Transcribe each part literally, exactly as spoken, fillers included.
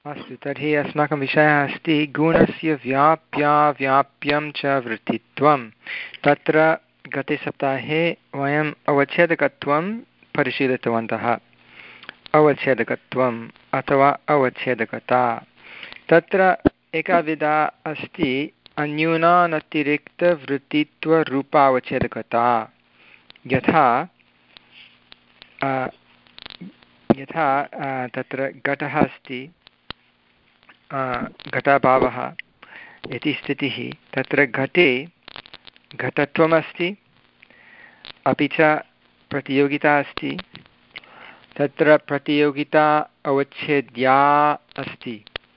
अस्तु, तर्हि अस्माकं विषयः अस्ति गुणस्य व्याप्या व्याप्यं च वृत्तित्वं। तत्र गते सप्ताहे वयम् अवच्छेदकत्वं परिशीलितवन्तः। अवच्छेदकत्वम् अथवा अवच्छेदकता, तत्र एका विधा अस्ति अन्यूनानतिरिक्तवृत्तित्वरूपावच्छेदकता। यथा यथा तत्र घटः अस्ति, घटाभावः इति स्थितिः। तत्र घटे घटत्वमस्ति, अपि च प्रतियोगिता अस्ति। तत्र प्रतियोगिता अवच्छेद्या अस्ति।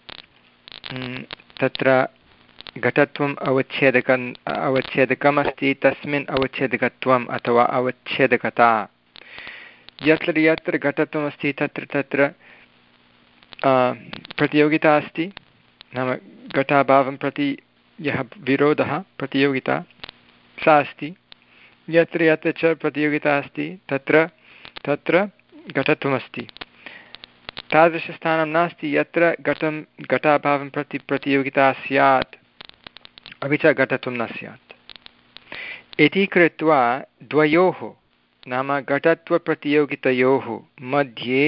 तत्र घटत्वम् अवच्छेदकम् अवच्छेदकम् अस्ति, तस्मिन् अवच्छेदकत्वम् अथवा अवच्छेदकता। यत्र यत्र घटत्वमस्ति तत्र तत्र प्रतियोगिता अस्ति, नाम घटाभावं प्रति यः विरोधः प्रतियोगिता सा अस्ति। यत्र यत्र च प्रतियोगिता अस्ति तत्र तत्र घटत्वमस्ति। तादृशस्थानं नास्ति यत्र घटं घटाभावं प्रति प्रतियोगिता स्यात् अपि च घटत्वं न स्यात्। इति कृत्वा द्वयोः नाम घटत्वप्रतियोगितयोः मध्ये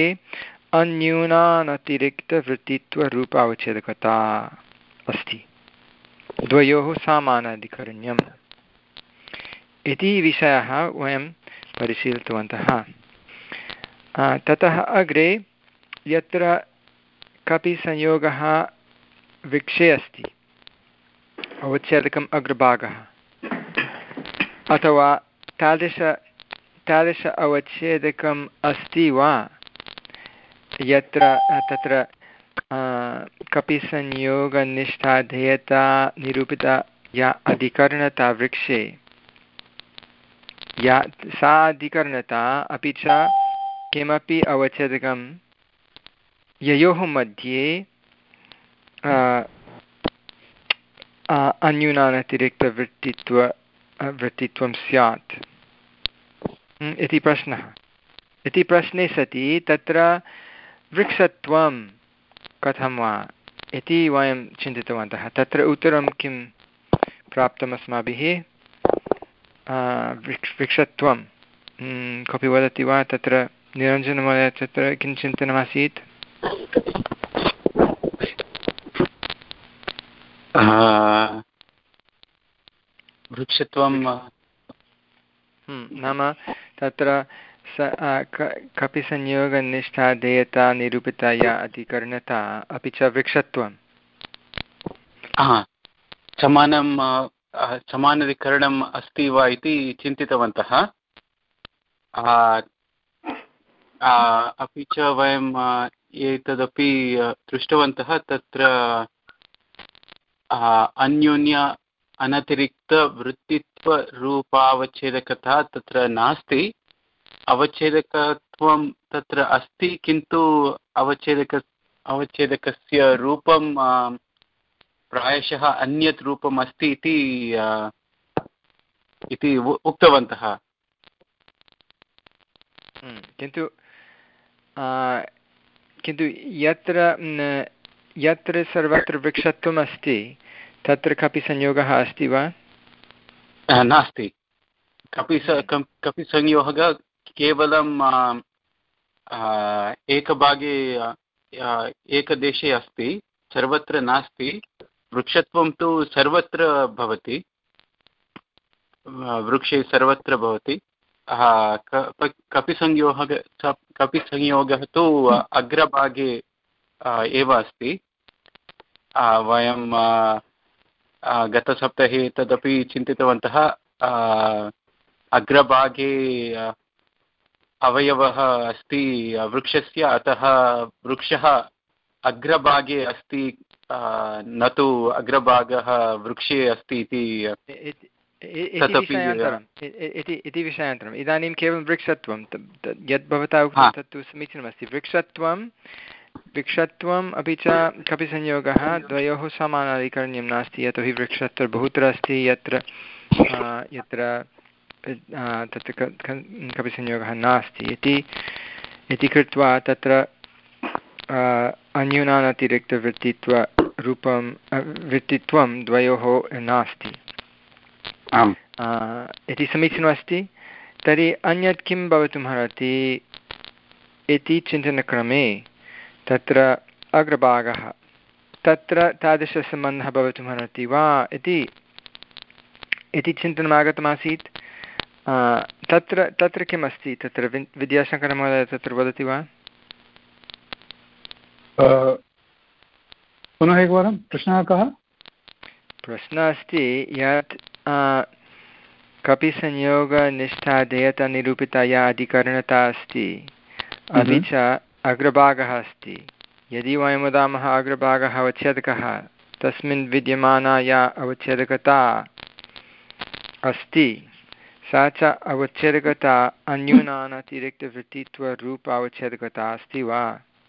अन्यूनानतिरिक्तवृत्तित्वरूपावच्छेदकता अस्ति। द्वयोः समानाधिकरण्यम् इति विषयः वयं परिशीलितवन्तः। ततः अग्रे यत्र कपि संयोगः वृक्षे अस्ति, अवच्छेदकम् अग्रभागः, अथवा तादृश तादृश अवच्छेदकम् अस्ति वा यत्र तत्र कपि संयोगनिष्ठा निरूपिता या अधिकरणता वृक्षे, या सा अधिकरणता अपि च किमपि अवच्छेदकं ययोः मध्ये अन्यूनानतिरिक्तवृत्तित्व वृत्तित्वं स्यात् इति प्रश्नः। इति प्रश्ने सति तत्र वृक्षत्वं कथं वा इति वयं चिन्तितवन्तः। तत्र उत्तरं किं प्राप्तम् अस्माभिः? वृक्ष वृक्षत्वं कोऽपि वदति वा? तत्र निरञ्जनमहोदय तत्र किं चिन्तनमासीत्? वृक्षत्वं नाम तत्र स कपि संयोगनिष्ठा देयता निरूपिता या अधिकरणता अपि च वृक्षत्वं समानं समानाधिकरणम् अस्ति वा इति चिन्तितवन्तः। अपि च वयं एतदपि दृष्टवन्तः, तत्र अन्योन्य अनतिरिक्तवृत्तित्वरूपावच्छेदकता तत्र नास्ति। अवच्छेदकत्वं तत्र अस्ति, किन्तु अवच्छेदक अवच्छेदकस्य रूपं प्रायशः अन्यत् रूपम् अस्ति इति इति उक्तवन्तः। किन्तु किन्तु यत्र यत्र सर्वत्र वृक्षत्वम् अस्ति तत्र कपि संयोगः अस्ति वा? नास्ति। कपि कपि संयोगः केवलं एकभागे एकदेशे अस्ति, सर्वत्र नास्ति। वृक्षत्वं तु सर्वत्र भवति, वृक्षे सर्वत्र भवति। कपि संयोगः कपि संयोगः तु अग्रभागे एव अस्ति। वयं गतसप्ताहे तदपि चिन्तितवन्तः। अग्रभागे अवयवः अस्ति वृक्षस्य, अतः वृक्षः अग्रभागे अस्ति, न तु अग्रभागः वृक्षे अस्ति इति इति विषयान्तरम्। इदानीं केवलं वृक्षत्वं यद् भवता उक्तं तत्तु समीचीनमस्ति। वृक्षत्वं वृक्षत्वम् अपि च कपि संयोगः द्वयोः समानाधिकरण्यं नास्ति, यतोहि वृक्षत्र बहुत्र अस्ति यत्र यत्र तत्र कपि संयोगः नास्ति इति इति कृत्वा तत्र अन्यूनानतिरिक्तवृत्तित्वरूपं वृत्तित्वं द्वयोः नास्ति इति समीचीनमस्ति। तर्हि अन्यत् किं भवितुमर्हति इति चिन्तनक्रमे तत्र अग्रभागः तत्र तादृशसम्बन्धः भवितुमर्हति वा इति इति चिन्तनमागतमासीत्। तत्र तत्र किम् अस्ति तत्र विद्याशङ्करमहोदय तत्र वदति वा? पुनः एकवारं प्रश्नः कः? प्रश्नः अस्ति यत् कपिसंयोगनिष्ठाधेयतानिरूपिता या अधिकरणता अस्ति अपि च अग्रभागः अस्ति। यदि वयं वदामः अग्रभागः अवच्छेदकः तस्मिन् विद्यमाना या अवच्छेदकता अस्ति सा च अवच्छेदकता अन्यूनानतिरिक्तवृत्तित्वरूप अवच्छेदकता अस्ति वा?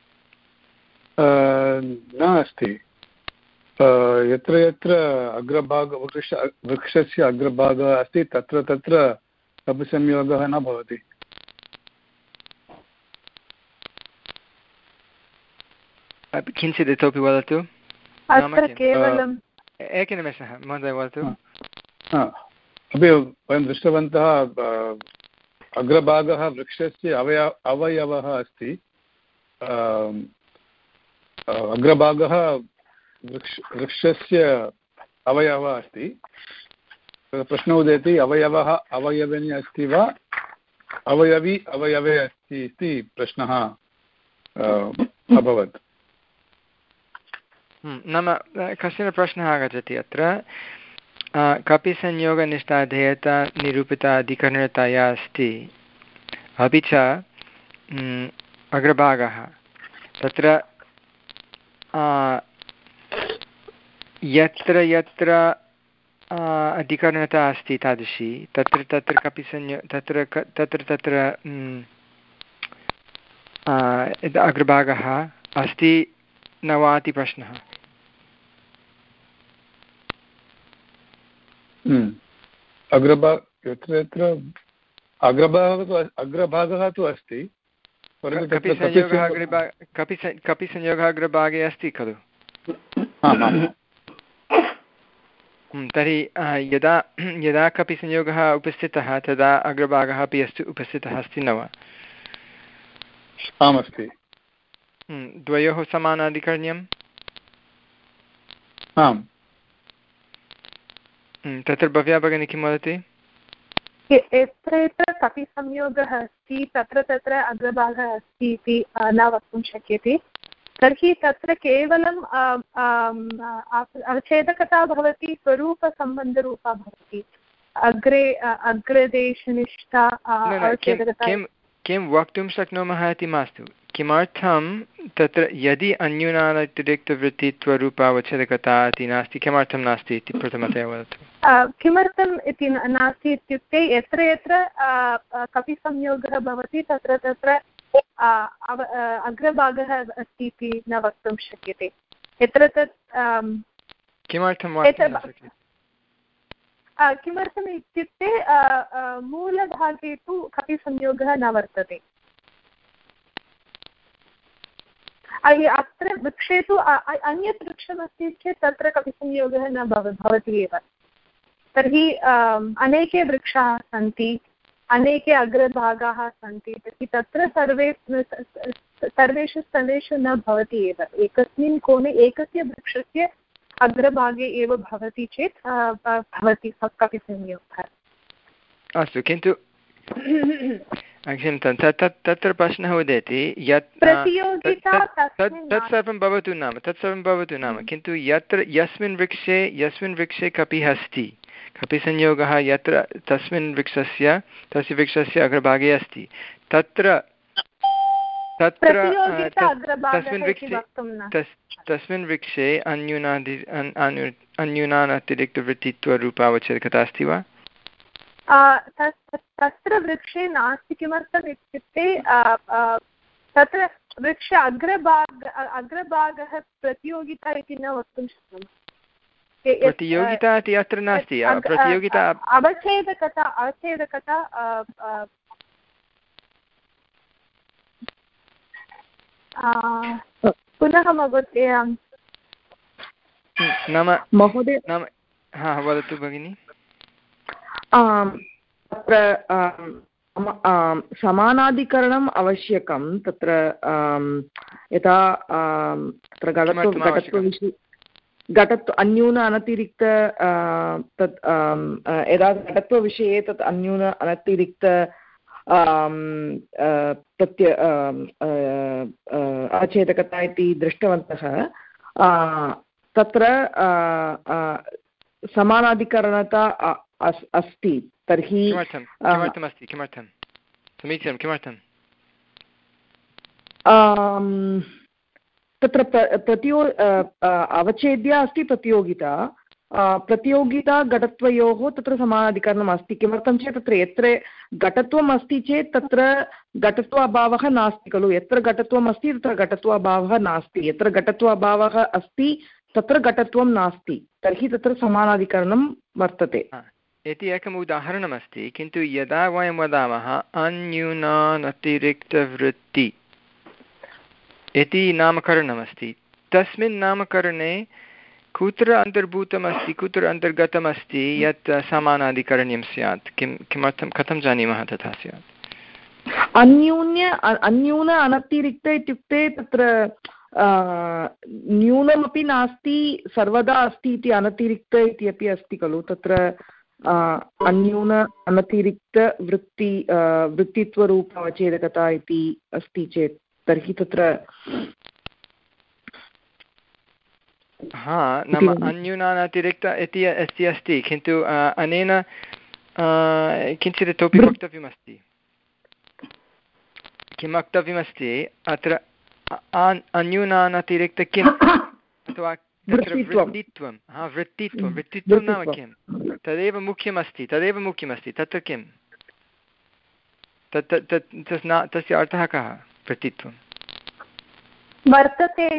न अस्ति। यत्र यत्र अग्रभाग वृक्ष वृक्षस्य अग्रभागः अस्ति तत्र तत्र कपिसंयोगः न भवति। किञ्चित् इतोपि वदतु। एकनिमेषः महोदय वदतु। अपि वयं दृष्टवन्तः अग्रभागः वृक्षस्य अवय अवयवः अस्ति। अग्रभागः वृक्ष वृक्षस्य अवयवः अस्ति। प्रश्नः उदेति अवयवः अवयविनी अस्ति वा अवयवी अवयवे अस्ति इति प्रश्नः अभवत्। नाम कश्चन प्रश्नः आगच्छति अत्र कपिसंयोगनिष्ठाधेयता निरूपिता अधिकरणता या अस्ति अपि च अग्रभागः तत्र यत्र यत्र अधिकरणता अस्ति तादृशी तत्र तत्र कपिसंयो तत्र तत्र तत्र अग्रभागः अस्ति न वा इति प्रश्नः। अग्रभाग यत्र यत्र अग्रभागः तु अग्रभागः तु अस्ति कपिसंयोगः अग्रभाग कपिसंयोगः अग्रभागे अस्ति खलु? तर्हि यदा यदा कपिसंयोगः उपस्थितः तदा अग्रभागः अपि अस्ति उपस्थितः अस्ति न वा? आम् अस्ति। द्वयोः समानाधिकरण्यम्। आम्। तत्र भव्या भगिनी किं वदति? यत्र यत्र कपिसंयोगः अस्ति तत्र तत्र अग्रभागः अस्ति इति न वक्तुं शक्यते। तर्हि तत्र केवलम् अवच्छेदकता भवति स्वरूपसम्बन्धरूपा भवति। अग्रे अग्रदेशनिष्ठा किं वक्तुं शक्नुमः इति मास्तु। किमर्थं तत्र यदि अन्यूनातिरिक्तवृत्तित्वरूपावच्छेदकता इति नास्ति किमर्थं नास्ति इति प्रथमतया वदतु। किमर्थम् इति नास्ति इत्युक्ते यत्र यत्र कपिसंयोगः भवति तत्र तत्र अग्रभागः अस्ति इति न वक्तुं शक्यते। यत्र तत् किमर्थं किमर्थम् इत्युक्ते मूलभागे तु कपिसंयोगः न वर्तते। अत्र वृक्षे तु अन्यत् वृक्षमस्ति चेत् तत्र कपिसंयोगः न भवति एव। तर्हि अनेके वृक्षाः सन्ति अनेके अग्रभागाः सन्ति तर्हि तत्र सर्वे सर्वेषु स्थलेषु न भवति एव। एकस्मिन् कोणे एकस्य वृक्षस्य अग्रभागे एव भवति चेत् भवति कपिसंयोगः। अस्तु किन्तु तत्र प्रश्नः उदेति यत् तत्सर्वं भवतु नाम तत्सर्वं भवतु नाम किन्तु यत्र यस्मिन् वृक्षे यस्मिन् वृक्षे कपिः अस्ति कपिसंयोगः यत्र तस्मिन् वृक्षस्य तस्य वृक्षस्य अग्रभागे अस्ति तत्र तत्र तस्मिन् वृक्षे तस्मिन् वृक्षे अन्यूनादि अन्यूनानतिरिक्तवृत्तित्वरूपावच्छेदकता अस्ति वा? तत्र वृक्षे नास्ति। किमर्थम् इत्युक्ते तत्र वृक्ष अग्रभाग अग्रभागः प्रतियोगिता इति न वक्तुं शक्नुमः। प्रतियोगिता इति अत्र नास्ति। प्रतियोगिता अवच्छेदकता अवच्छेदकता पुनः महोदय नाम महोदय नाम हा वदतु भगिनि। तत्र समानाधिकरणम् आवश्यकं तत्र यथा तत्र घटत्व घटत्वविषये घटत्व अन्यून अनतिरिक्त तत् यदा घटत्वविषये तत् अन्यून अनतिरिक्त प्रत्य अचेतकता इति दृष्टवन्तः। तत्र समानाधिकरणता अस्ति तर्हि किमर्थमस्ति किमर्थं समीचीनं किमर्थं तत्र प्रतियो अवच्छेद्या अस्ति प्रतियोगिता प्रतियोगिता घटत्वयोः तत्र समानाधिकरणम् अस्ति। किमर्थं चेत् तत्र यत्र घटत्वम् अस्ति चेत् तत्र घटत्व अभावः नास्ति खलु। यत्र घटत्वम् अस्ति तत्र घटत्व अभावः नास्ति, यत्र घटत्व अभावः अस्ति तत्र घटत्वं नास्ति, तर्हि तत्र समानाधिकरणं वर्तते इति एकम् उदाहरणमस्ति। किन्तु यदा वयं वदामः अन्यूनानतिरिक्तवृत्ति इति नामकरणमस्ति, तस्मिन् नामकरणे कुत्र अन्तर्भूतमस्ति कुत्र अन्तर्गतमस्ति यत् समानाधिकरण्यं स्यात्? किं किमर्थं कथं जानीमः तथा स्यात्? अन्यून्य अन्यून अनतिरिक्त इत्युक्ते तत्र न्यूनमपि नास्ति सर्वदा अस्ति इति अनतिरिक्त इति अपि अस्ति खलु। तत्र अन्यून अनतिरिक्तवृत्ति वृत्तित्वरूपवच्छेदकता इति अस्ति चेत् तर्हि तत्र हा नाम अन्यूनानतिरिक्त इति अस्ति अस्ति किन्तु अनेन किञ्चित् इतोपि वक्तव्यमस्ति। किं वक्तव्यमस्ति अत्र अन्यूनानतिरिक्त किम् अथवा तत्र वृत्तित्वं हा वृत्तित्वं वृत्तित्वं नाम किं तदेव मुख्यमस्ति तदेव मुख्यमस्ति तत्र किं तत् तत् तस्य अर्थः कः? वृत्तित्वं वर्तते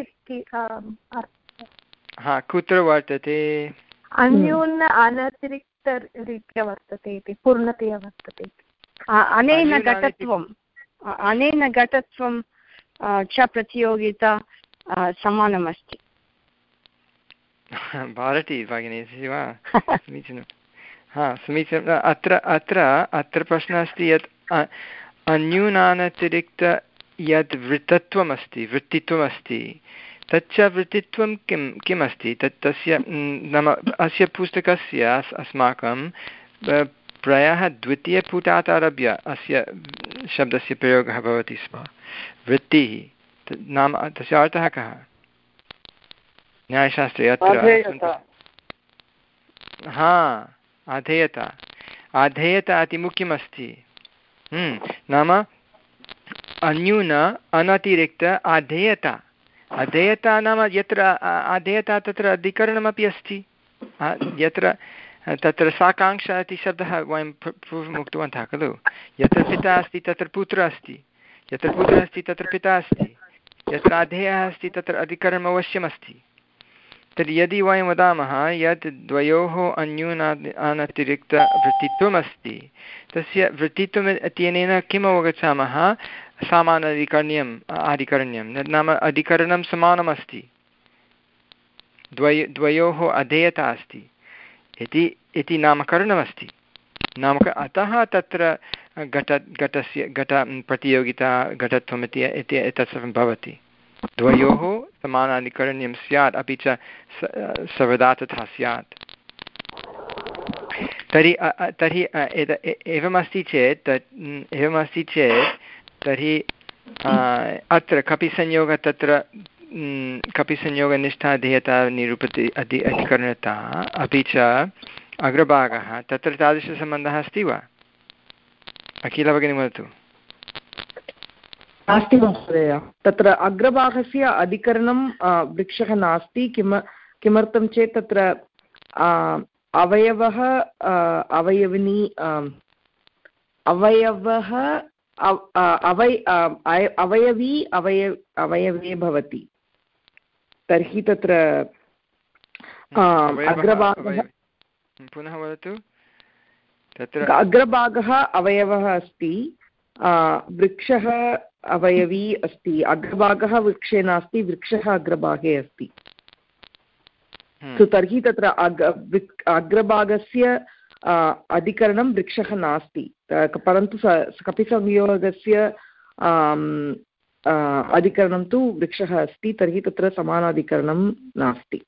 हा कुत्र वर्तते? अन्यून अनतिरिक्तरीत्या वर्तते इति पूर्णतया वर्तते। अनेन घटत्वम् अनेन घटत्वं च प्रतियोगिता समानमस्ति। भारती भगिनी अस्ति वा? समीचीनं हा समीचीनम्। अत्र अत्र अत्र प्रश्नः अस्ति यत् अन्यूनानतिरिक्त यत् वृत्तत्वमस्ति वृत्तित्वमस्ति तच्च वृत्तित्वं किं किम् अस्ति तत् तस्य नाम अस्य पुस्तकस्य अस्माकं प्रायः द्वितीयपुटात् आरभ्य अस्य शब्दस्य प्रयोगः भवति स्म। वृत्तिः नाम तस्य अर्थः कः? न्यायशास्त्रे अत्र हा आधेयता आधेयता अति मुख्यमस्ति। नाम अन्यून अनतिरिक्त आधेयता अधेयता नाम यत्र आधेयता तत्र अधिकरणमपि अस्ति। यत्र तत्र साकाङ्क्षा इति शब्दः वयं पूर्वम् उक्तवन्तः खलु। यत्र पिता अस्ति तत्र पुत्रः अस्ति, यत्र पुत्रः अस्ति तत्र पिता अस्ति, यत्र अधेयः अस्ति तत्र अधिकरणम् अवश्यमस्ति। तर्हि यदि वयं वदामः यत् द्वयोः अन्यून अनतिरिक्तवृत्तित्वमस्ति तस्य वृत्तित्वम् इत्यनेन किम् अवगच्छामः? समानाधिकरण्यम् अधिकरण्यं नाम अधिकरणं समानमस्ति, द्वय द्वयोः अधेयता अस्ति इति इति नामकरणमस्ति। नामक अतः तत्र घट घटस्य घट प्रतियोगिता घटत्वम् इति एतत् सर्वं भवति। द्वयोः समानाधिकरण्यं स्यात् अपि च सर्वदा तथा स्यात्। तर्हि तर्हि एवमस्ति चेत् एवमस्ति चेत् तर्हि अत्र कपिसंयोगः तत्र कपिसंयोगनिष्ठा अधेयता निरूपति अधि अधिकरणता अपि च अग्रभागः तत्र तादृशसम्बन्धः अस्ति वा? अखिला भगिनी वदतु। नास्ति महोदय, तत्र अग्रभागस्य अधिकरणं वृक्षः नास्ति। किम किमर्थं चेत् तत्र अवयवः अवयविनी अवयवः अवय अवयवी अवय अवयवे भवति। तर्हि तत्र अग्रभागः पुनः वदतु। तत्र अग्रभागः अवयवः अस्ति, वृक्षः अवयवी अस्ति, अग्रभागः वृक्षे नास्ति, वृक्षः अग्रभागे अस्ति। सो तर्हि तत्र अग् अग्रभागस्य अधिकरणं वृक्षः नास्ति, परन्तु कपिसंयोगस्य अधिकरणं तु वृक्षः अस्ति, तर्हि तत्र समानाधिकरणं नास्ति।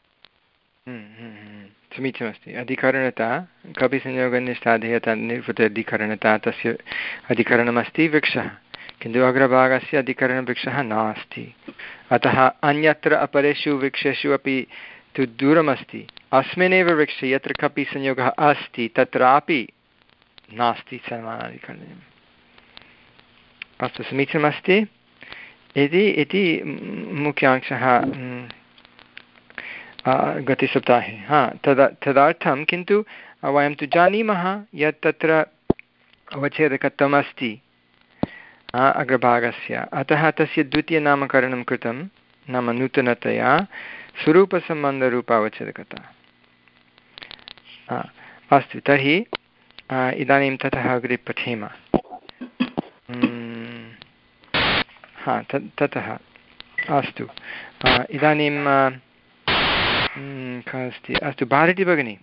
समीचीनमस्ति। अधिकरणता कपिसंयोगनिष्ठाधेयता निरूपित अधिकरणता तस्य अधिकरणमस्ति वृक्षः, किन्तु अग्रभागस्य अधिकरणवृक्षः नास्ति। अतः अन्यत्र अपरेषु वृक्षेषु अपि तु दूरमस्ति, अस्मिन्नेव वृक्षे यत्र कपिसंयोगः अस्ति तत्रापि नास्ति समानाधिकरणम्। अस्तु, समीचीनमस्ति इति इति मुख्यांशः गतसप्ताहे। हा तदा तदर्थं किन्तु वयं तु जानीमः यत् तत्र अवच्छेदकत्वम् अस्ति अग्रभागस्य, अतः तस्य द्वितीयनामकरणं कृतं, नाम नूतनतया स्वरूपसम्बन्धरूपावच्छेदकता। अस्तु, तर्हि इदानीं ततः अग्रे पठेम। हा ततः अस्तु, इदानीं कः अस्ति? अस्तु, भारती भगिनी,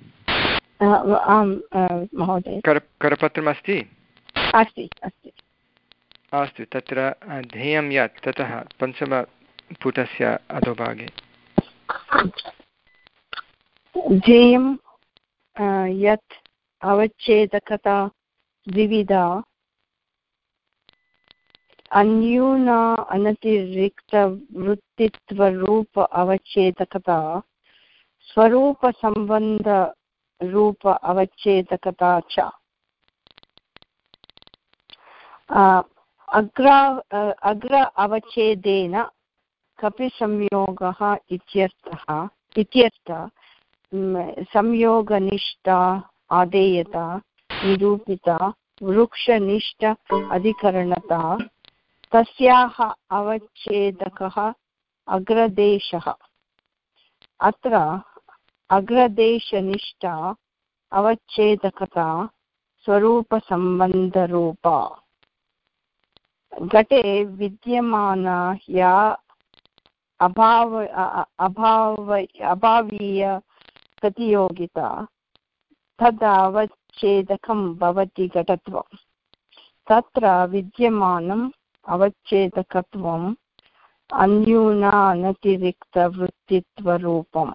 आं महोदय, कर करपत्रमस्ति? अस्ति अस्ति। अस्तु, तत्र ध्येयं यत् ततः पञ्चमपुटस्य अधोभागे ध्येयं यत् अवच्छेदकता द्विविधा, अन्यून अनतिरिक्तवृत्तित्वरूप अवच्छेदकता, स्वरूपसम्बन्धरूप अवच्छेदकता च। अग्र अग्र अवच्छेदेन कपिसंयोगः इत्यर्थः इत्यर्थ संयोगनिष्ठा आदेयता निरूपिता वृक्षनिष्ठ अधिकरणता, तस्याः अवच्छेदकः अग्रदेशः। अत्र अग्रदेशनिष्ठा अवच्छेदकता स्वरूपसम्बन्धरूपा। घटे विद्यमाना या अभाव अभाव अभावीय प्रतियोगिता तदवच्छेदकं भवति घटत्वं। तत्र विद्यमानम् अवच्छेदकत्वम् अन्यूनानतिरिक्तवृत्तित्वरूपम्।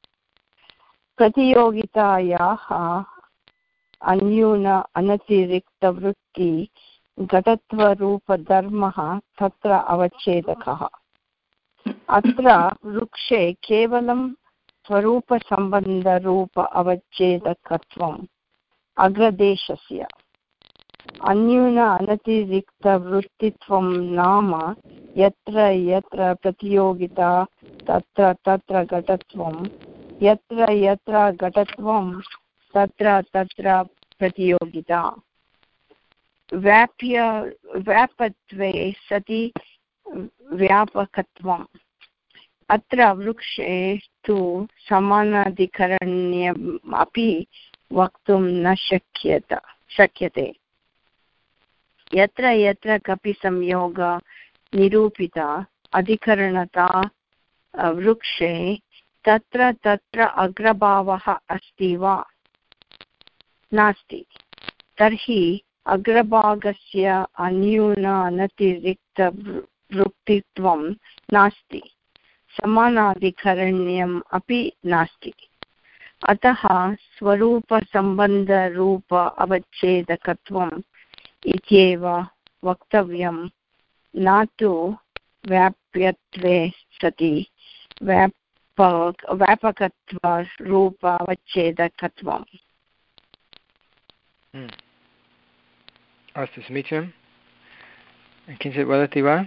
प्रतियोगितायाः अन्यून अनतिरिक्तवृत्ति घटत्वरूपधर्मः तत्र अवच्छेदकः। अत्र वृक्षे केवलं स्वरूपसम्बन्धरूप अवच्छेदकत्वम् अग्रदेशस्य। अन्यून अनतिरिक्तवृत्तित्वं नाम यत्र यत्र प्रतियोगिता तत्र तत्र घटत्वं, यत्र यत्र घटत्वं तत्र तत्र प्रतियोगिता। व्याप्य व्यापत्वे सति व्यापकत्वम्। अत्र वृक्षे तु समानाधिकरण्यम् अपि वक्तुं न शक्यत शक्यते। यत्र यत्र कपिसंयोग निरूपिता अधिकरणता वृक्षे तत्र तत्र अग्रभावः अस्ति वा नास्ति, तर्हि अग्रभागस्य अन्यून अनतिरिक्तवृत्तित्वं नास्ति, समानाधिकरण्यम् अपि नास्ति। अतः स्वरूपसम्बन्धरूप अवच्छेदकत्वम् इत्येव वक्तव्यं, न तु व्याप्यत्वे सति व्याप व्यापकत्वरूप अवच्छेदकत्वम्। अस्तु, समीचीनं। किञ्चित् वदति वा?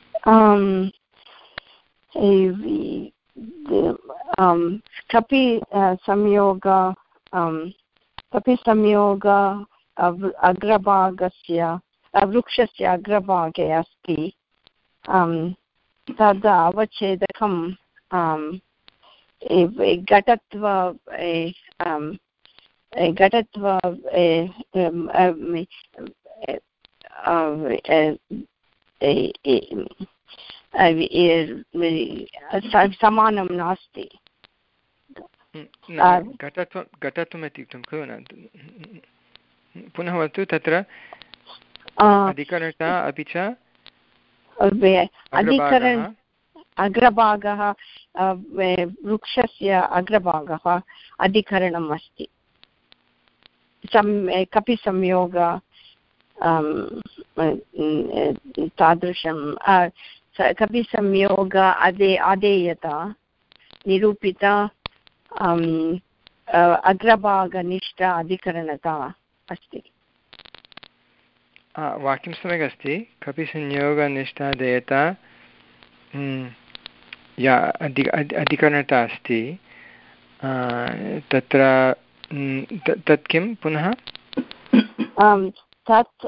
कपि संयोग कपि संयोग अग्रभागस्य वृक्षस्य अग्रभागे अस्ति, तद् अवच्छेदकं घटत्व घटत्व समानं नास्ति। घटत्वं घटत्वम् इत्युक्तं खलु न पुनः वदतु तत्र अधिकरणता अपि च अधिकरण अग्रभागः वृक्षस्य अग्रभागः अधिकरणम् अस्ति। कपिसंयोग तादृशं कपिसंयोग अदे आदेयता निरूपिता अग्रभागनिष्ठ अधिकरणता अस्ति। वाक्यं सम्यक् अस्ति। कपिसंयोगनिष्ठादेयता या अधि अधिकरणता अस्ति तत्र तत् किं पुनः तत्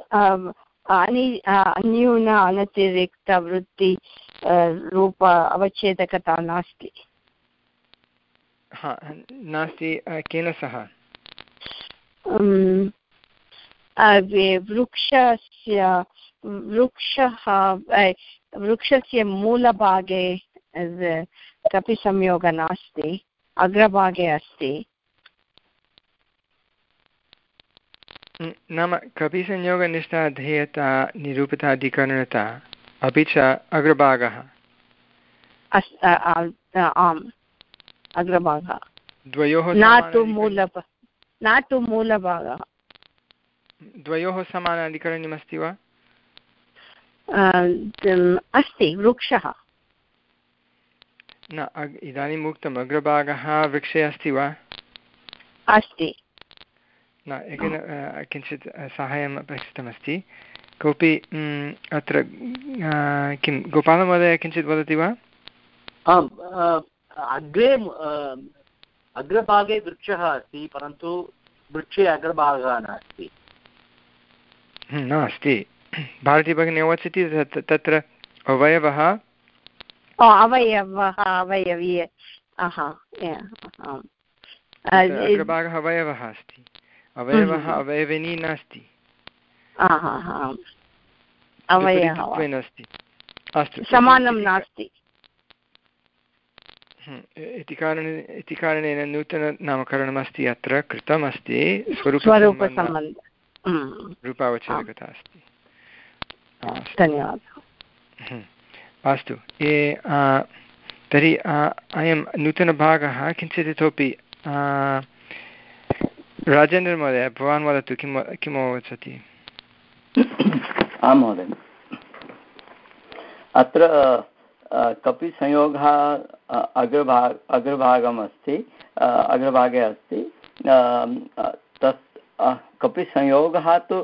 अन्यून अनतिरिक्तवृत्ति रूप अवच्छेदकता नास्ति। हा नास्ति केन सह? वृक्षस्य वृक्षः वृक्षस्य मूलभागे कपिसंयोगः नास्ति, अग्रभागे अस्ति। नाम कपिसंयोगनिष्ठा ध्येयता निरूपिता अधिकरणता अपि च अग्रभागः आम् अग्रभागः द्वयोः न तु मूल न तु मूलभागः द्वयोः समानाधिकरण्यमस्ति वा? अस्ति वृक्षः न इदानीम् उक्तम् अग्रभागः वृक्षे अस्ति वा? अस्ति। न एकेन किञ्चित् साहाय्यम् अपेक्षितमस्ति। कोऽपि अत्र किं गोपालमहोदय किञ्चित् वदति वा? आम् अग्रे अग्रभागे वृक्षः अस्ति परन्तु वृक्षे अग्रभागः नास्ति। नास्ति। भारती भगिनी वदति तत्र अवयवः अवयवः अवयवी अग्रभागः अवयवः अस्ति। अवयवः अवयविनी नास्ति। अवयवः अस्तु समानं नास्ति इति कारणेन इति कारणेन नूतननामकरणमस्ति अत्र कृतमस्ति। स्वरूपसम्बन्ध रूपावच्छेदकता अस्ति। धन्यवादः। अस्तु ये तर्हि अयं नूतनभागः किञ्चित् इतोपि राजेन्द्रमहोदय भवान् वदतु किं किम् अवगच्छति? आं महोदय अत्र कपिसंयोगः अग्रभाग अग्रभागम् अस्ति अग्रभागे अस्ति तस् कपिसंयोगः तु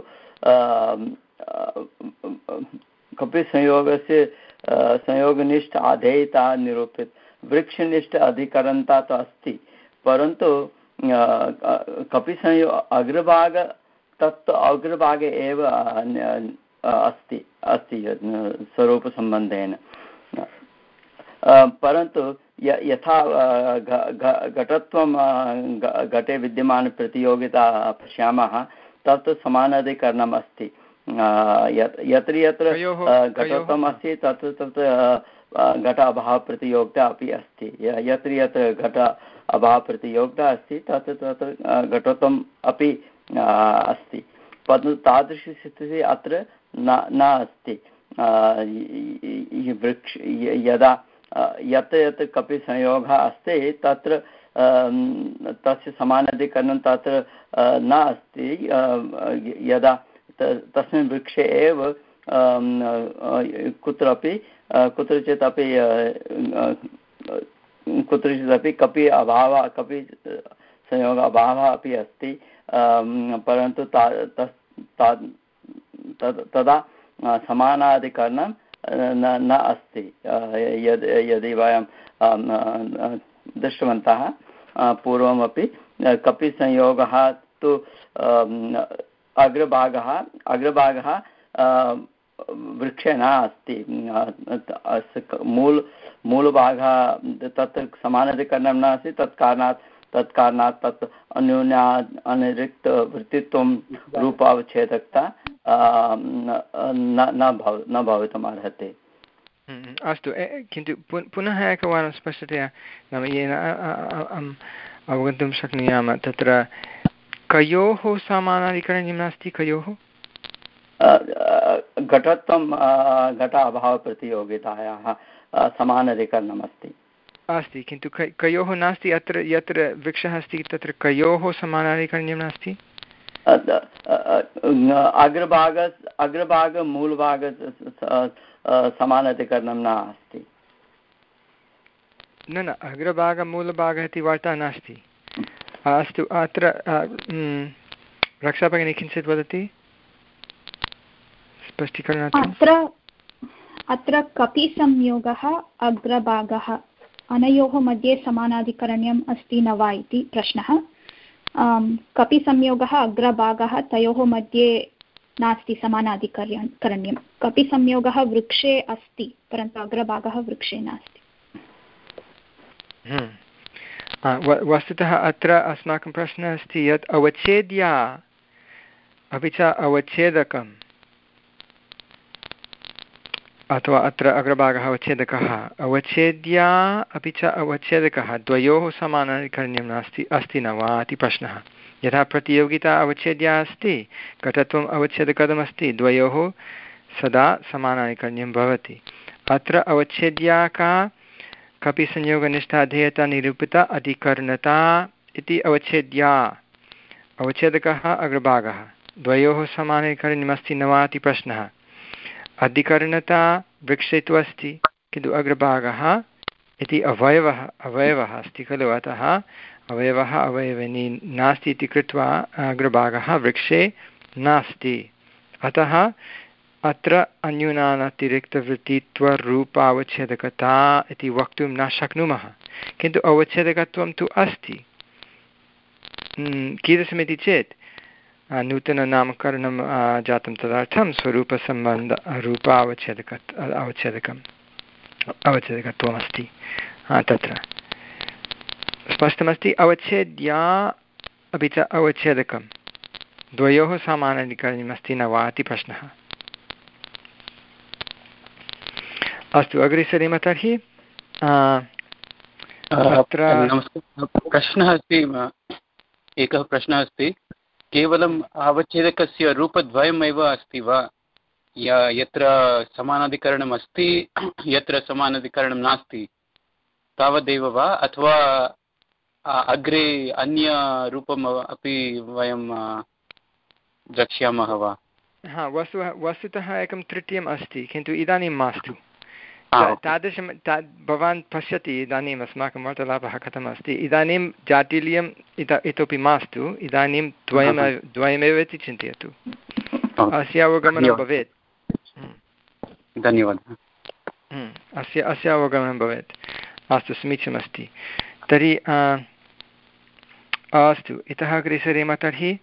कपिसंयोगस्य संयोगनिष्ठ आधेयता निरूपित वृक्षनिष्ठ अधिकरणता तो अस्ति परन्तु कपिसंयोग अग्रभाग तत् अग्रभागे एव अस्ति अस्ति स्वरूपसम्बन्धेन परन्तु यथा घटत्वं घटे विद्यमानप्रतियोगिता पश्यामः तत् समानाधिकरणम् अस्ति। यत्र यत्र घटत्वम् अस्ति तत्र तत्र घट अभावप्रतियोगिता अपि अस्ति। यत्र यत्र घट अभावप्रतियोगिता अस्ति तत्र तत्र घटत्वम् अपि अस्ति परन्तु तादृशी स्थितिः अत्र न न अस्ति। वृक्ष यदा यत्र यत्र कपिसंयोगः अस्ति तत्र तस्य समानाधिकरणं तत्र न अस्ति। यदा तस्मिन् वृक्षे एव कुत्रापि कुत्रचित् अपि कुत्रचित् अपि कपि अभावः कपि संयोग अभावः अपि अस्ति परन्तु तदा समानाधिकरणं न न अस्ति। यद् यदि वयं दृष्टवन्तः पूर्वमपि कपिसंयोगः तु अग्रभागः अग्रभागः वृक्षे न अस्ति। मूल मूलभागः तत्र समानाधिकरणं नास्ति तत्कारणात् तत्कारणात् तत् अन्यून्या अनिरिक्तवृत्तित्वं रूपावच्छेदकता न भवितुम् अर्हति। अस्तु, किन्तु पुनः एकवारं स्पष्टतया नाम येन अवगन्तुं शक्नुयाम, तत्र कयोः समानाधिकरण्यं नास्ति? कयोः? घटत्वं घट अभावप्रतियोगितायाः समानाधिकरणम् अस्ति अस्ति, किन्तु कयोः नास्ति? अत्र यत्र वृक्षः अस्ति तत्र कयोः समानाधिकरण्यं नास्ति? अग्रभाग अग्रभाग मूलभाग समानाधिकरणं नास्ति। न न अग्रभागमूलभागः इति वार्ता नास्ति। अस्तु, अत्र रक्षाभगिनी किञ्चित् वदति स्पष्टीकरणार्थम्? अत्र अत्र कपि संयोगः अग्रभागः अनयोः मध्ये समानाधिकरण्यम् अस्ति न वा इति प्रश्नः। कपि संयोगः अग्रभागः तयोः मध्ये नास्ति समानाधिकरण्यं करणीयं। कपि संयोगः वृक्षे अस्ति परन्तु अग्रभागः वृक्षे नास्ति। वस्तुतः अत्र अस्माकं प्रश्नः अस्ति यत् अवच्छेद्या अपि च अवच्छेदकम् अथवा अत्र अग्रभागः अवच्छेदकः, अवच्छेद्या अपि च अवच्छेदकः द्वयोः समानाधिकरण्यं नास्ति अस्ति न वा इति प्रश्नः। यथा प्रतियोगिता अवच्छेद्या अस्ति, घटत्वम् अवच्छेदकदमस्ति, द्वयोः सदा समानाधिकरण्यं भवति। अत्र अवच्छेद्या का? कपि संयोगनिष्ठा ध्येयता निरूपिता अधिकरणता इति अवच्छेद्या। अवच्छेदकः अग्रभागः, द्वयोः समानाधिकरण्यमस्ति न वा इति प्रश्नः। अधिकरणता वृक्षे तु अस्ति, किन्तु अग्रभागः इति अवयवः अवयवः अस्ति खलु, अतः अवयवः अवयविनी नास्ति इति कृत्वा अग्रभागः वृक्षे नास्ति। अतः अत्र अन्यूनानतिरिक्तवृत्तित्वरूपावच्छेदकता इति वक्तुं न शक्नुमः, किन्तु अवच्छेदकत्वं तु अस्ति। कीदृशमिति चेत् नूतननामकरणं जातं तदर्थं स्वरूपसम्बन्ध रूपावच्छेदक अवच्छेदकम् अवच्छेदकत्वमस्ति। तत्र स्पष्टमस्ति अवच्छेद्या अपि च अवच्छेदकं द्वयोः समानाधिकरणमस्ति न वा इति प्रश्नः। अस्तु, अग्रे सरेम तर्हि। अत्र प्रश्नः अस्ति, एकः प्रश्नः अस्ति, केवलम् अवच्छेदकस्य रूपद्वयमेव अस्ति वा, यत्र समानाधिकरणम् अस्ति यत्र समानाधिकरणं नास्ति तावदेव वा, अथवा अग्रे अन्यरूपम् अपि वयं द्रक्ष्यामः वा? हा, वस्तु वस्तुतः एकं तृतीयम् अस्ति, किन्तु इदानीं मास्तु। तादृशं ता भवान् पश्यति इदानीम् अस्माकं वार्तालापः कथम् अस्ति। इदानीं जाटिल्यम् इत इतोपि मास्तु, इदानीं द्वयम् द्वयमेव इति चिन्तयतु, अस्य अवगमनं भवेत्। धन्यवादः। अस्य अस्य अवगमनं भवेत्। अस्तु, समीचीनमस्ति। तर्हि अस्तु, इतः अग्रे सरेम तर्हि।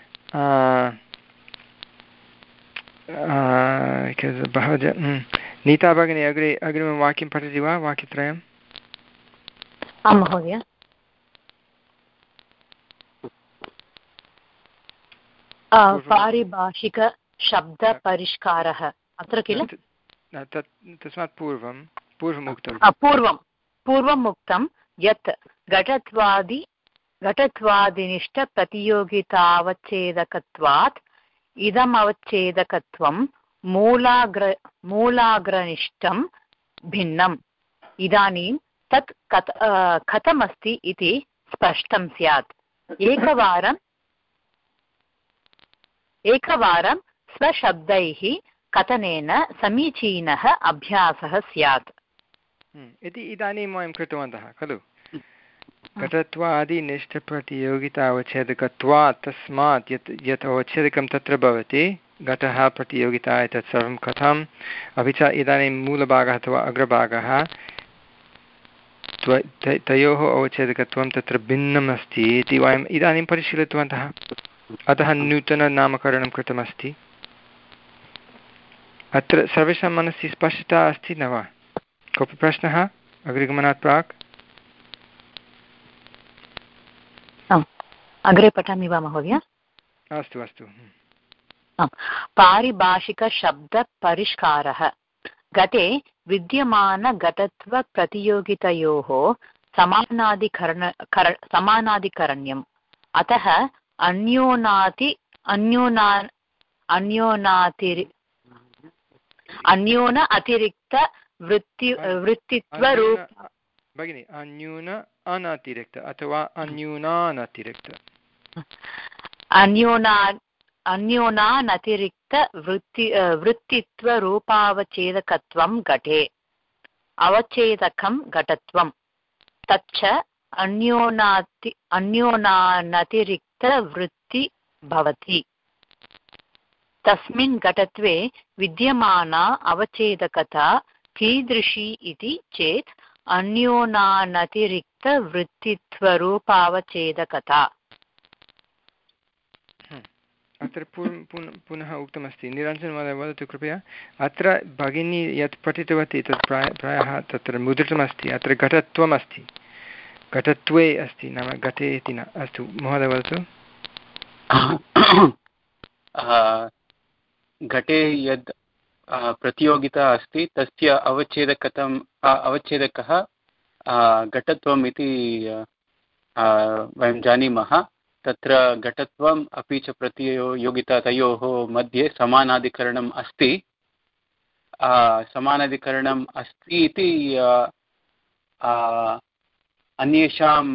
बहवः नीता भगिनी अग्रे अग्रिमं वाक्यं पठति वा? वाक्यत्रयम्। आं महोदय। पारिभाषिकशब्दपरिष्कारः अत्र किल? तस्मात् पूर्वं पूर्वमुक्तं पूर्वं पूर्वम् उक्तं यत् घटत्वादि घटत्वादिनिष्ठप्रतियोगितावच्छेदकत्वात् इदम् अवच्छेदकत्वं मूलाग्र मूलाग्रनिष्ठं भिन्नम्। इदानीं तत् कथ कथमस्ति इति स्पष्टं स्यात्। एकवारम् एकवारं स्वशब्दैः कथनेन समीचीनः अभ्यासः स्यात् इति इदानीं वयं कृतवन्तः खलु। घटत्वादिनिष्ठप्रतियोगितावच्छेदकत्वात्, तस्मात् यत् यत् अवच्छेदकं तत्र भवति, घटः प्रतियोगिता एतत् सर्वं कथम्, अपि च इदानीं मूलभागः अथवा अग्रभागः तयोः अवच्छेदकत्वं तत्र भिन्नम् अस्ति इति वयम् इदानीं परिशीलितवन्तः। अतः नूतननामकरणं कृतमस्ति। अत्र सर्वेषां मनसि स्पष्टता अस्ति न वा? कोऽपि प्रश्नः अग्रिगमनात् प्राक्? अग्रे पठामि वा महोदय? अस्तु अस्तु। पारिभाषिकशब्दपरिष्कारः घटे विद्यमानघटत्वप्रतियोगितयोः समानाधिकरण समानाधिकरण्यम् अतः अन्योनाति अन्योना अन्योनातिरि अन्योन अतिरिक्त वृत्ति वृत्तित्वरूप भगिनि अन्यून अनतिरिक्त अथवा अन्यूनानतिरिक्त अन्योना अन्योनानतिरिक्त वृत्ति वृत्तित्वरूपावच्छेदकत्वं घटे अवच्छेदकं घटत्वं तच्च अन्योनाति अन्योनानतिरिक्तवृत्ति भवति तस्मिन् घटत्वे विद्यमाना अवच्छेदकता कीदृशी इति चेत् अन्योनानतिरिक्तवृत्तित्वरूपावच्छेदकता। अत्र पुनः उक्तमस्ति निरञ्जनमहोदय वदतु कृपया। अत्र भगिनी यत् पठितवती तत् प्राय प्रायः तत्र मुद्रितमस्ति अत्र घटत्वम् अस्ति घटत्वे अस्ति नाम घटे इति न। अस्तु महोदय वदतु। घटे यद् प्रतियोगिता अस्ति तस्य अवच्छेदकतम् अवच्छेदकः घटत्वम् इति वयं जानीमः। तत्र घटत्वम् अपि च प्रतियोगिता तयोः मध्ये समानाधिकरणम् अस्ति समानाधिकरणम् अस्ति इति अन्येषां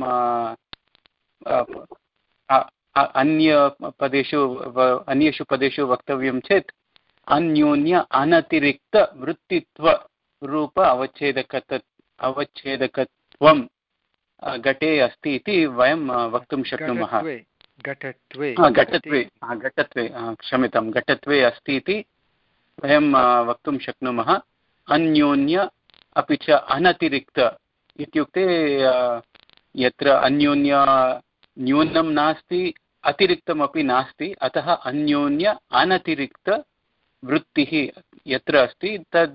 अन्यपदेषु अन्येषु पदेषु वक्तव्यं चेत् अन्योन्य अनतिरिक्तवृत्तित्वरूप अवच्छेदकत अवच्छेदकत्वं घटे अस्ति इति वयं वक्तुं शक्नुमः। घटत्वे घटत्वे घटत्वे क्षम्यतां घटत्वे अस्ति इति वयं वक्तुं शक्नुमः। अन्योन्य अपि च अनतिरिक्त इत्युक्ते यत्र अन्योन्य न्यूनं नास्ति अतिरिक्तमपि नास्ति अतः अन्योन्य अनतिरिक्तवृत्तिः यत्र अस्ति तद्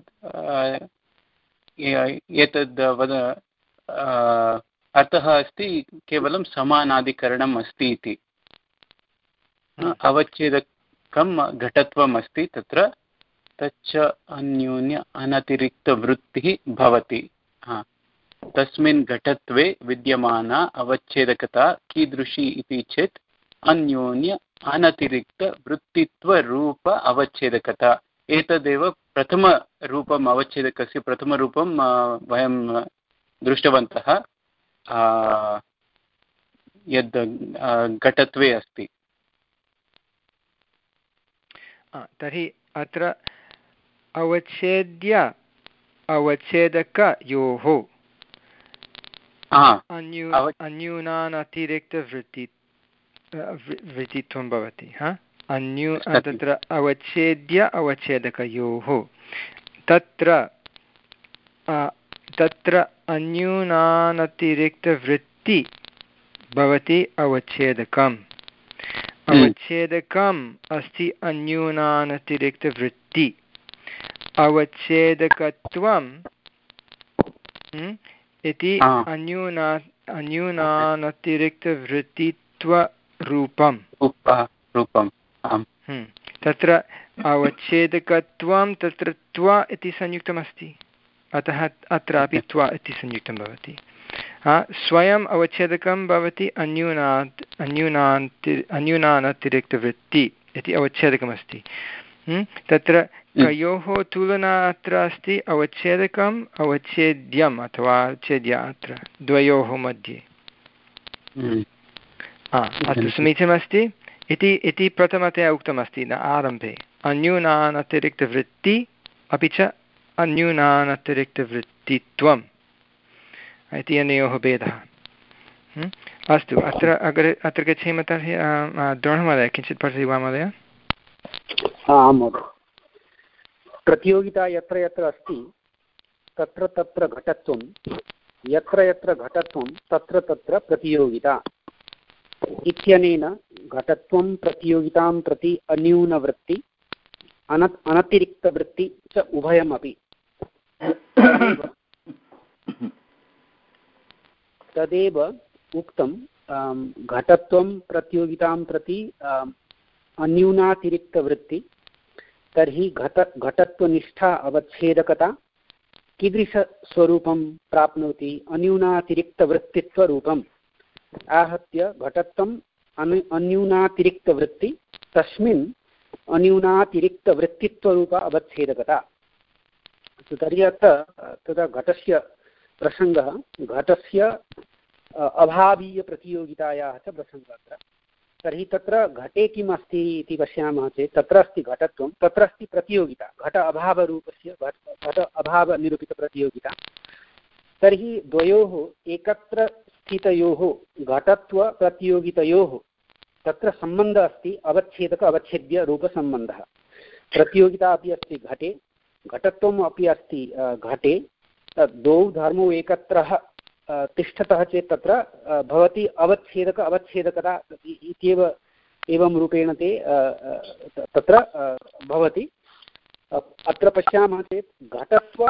एतद् वद अर्थः अस्ति केवलं समानाधिकरणम् अस्ति इति। अवच्छेदकं घटत्वम् अस्ति तत्र तच्च अन्योन्य अनतिरिक्तवृत्तिः भवति। तस्मिन् घटत्वे विद्यमाना अवच्छेदकता कीदृशी इति चेत् अन्योन्य अनतिरिक्तवृत्तित्वरूप अवच्छेदकता। एतदेव प्रथमरूपम् अवच्छेदकस्य प्रथमरूपं वयं दृष्टवन्तः यद् घटत्वे अस्ति। तर्हि अत्र अवच्छेद्य अवच्छेदकयोः अन्यूनानतिरिक्तवृत्ति वृत्तित्वं भवति। हा अन्यू तत्र अवच्छेद्य अवच्छेदकयोः तत्र तत्र अन्यूनानतिरिक्तवृत्ति भवति अवच्छेदकम् अवच्छेदकम् अस्ति अन्यूनानतिरिक्तवृत्ति अवच्छेदकत्वम् इति अन्यूना अन्यूनानतिरिक्तवृत्तित्वरूपं रूपं तत्र अवच्छेदकत्वं तत्र त्व इति संयुक्तमस्ति अतः अत्रापि त्व इति संयुक्तं भवति। स्वयम् अवच्छेदकं भवति अन्यूनात् अन्यूनान्ति अन्यूनानतिरिक्तवृत्ति इति अवच्छेदकमस्ति। तत्र कयोः तुलना अत्र अस्ति अवच्छेदकम् अवच्छेद्यम् अथवा अवच्छेद्य अत्र द्वयोः मध्ये। अस्तु समीचीनमस्ति इति इति प्रथमतया उक्तमस्ति न आरम्भे अन्यूनानतिरिक्तवृत्ति अपि च अन्यूनानतिरिक्तवृत्तित्वम् इति अनयोः भेदः। अस्तु अत्र अग्रे अत्र गच्छेम तर्हि द्रोणमहोदय किञ्चित् पठति वा महोदय? आं महोदय। प्रतियोगिता यत्र यत्र अस्ति तत्र तत्र घटत्वं यत्र यत्र घटत्वं तत्र तत्र प्रतियोगिता इत्यनेन घटत्वं प्रतियोगितां प्रति अन्यूनवृत्ति अन अनतिरिक्तवृत्ति च उभयमपि तदेव उक्तं घटत्वं प्रतियोगितां प्रति अन्यूनातिरिक्तवृत्ति तर्हि घट घटत्वनिष्ठा अवच्छेदकता कीदृशस्वरूपं प्राप्नोति अन्यूनातिरिक्तवृत्तित्वरूपम् आहत्य घटत्वम् अनु अन्यूनातिरिक्तवृत्ति तस्मिन् अन्यूनातिरिक्तवृत्तित्वरूप अवच्छेदकता। तर्हि अत्र तदा घटस्य प्रसङ्गः घटस्य अभावीयप्रतियोगितायाः च प्रसङ्गः अत्र। तर्हि तत्र घटे किम् अस्ति इति पश्यामः चेत् तत्र अस्ति घटत्वं, तत्र अस्ति प्रतियोगिता, घट अभावरूपस्य घट अभावनिरूपितप्रतियोगिता। तर्हि द्वयोः एकत्र स्थितयोः घटत्वप्रतियोगितयोः तत्र सम्बन्धः अस्ति अवच्छेदक अवच्छेद्यरूपसम्बन्धः। प्रतियोगिता अपि अस्ति घटे, घटत्वम् अपि अस्ति घटे। द्वौ धर्मौ एकत्र तिष्ठतः चेत् तत्र भवति अवच्छेदक अवच्छेदकता इत्येव एवं रूपेण ते तत्र भवति। अत्र पश्यामः चेत् घटत्व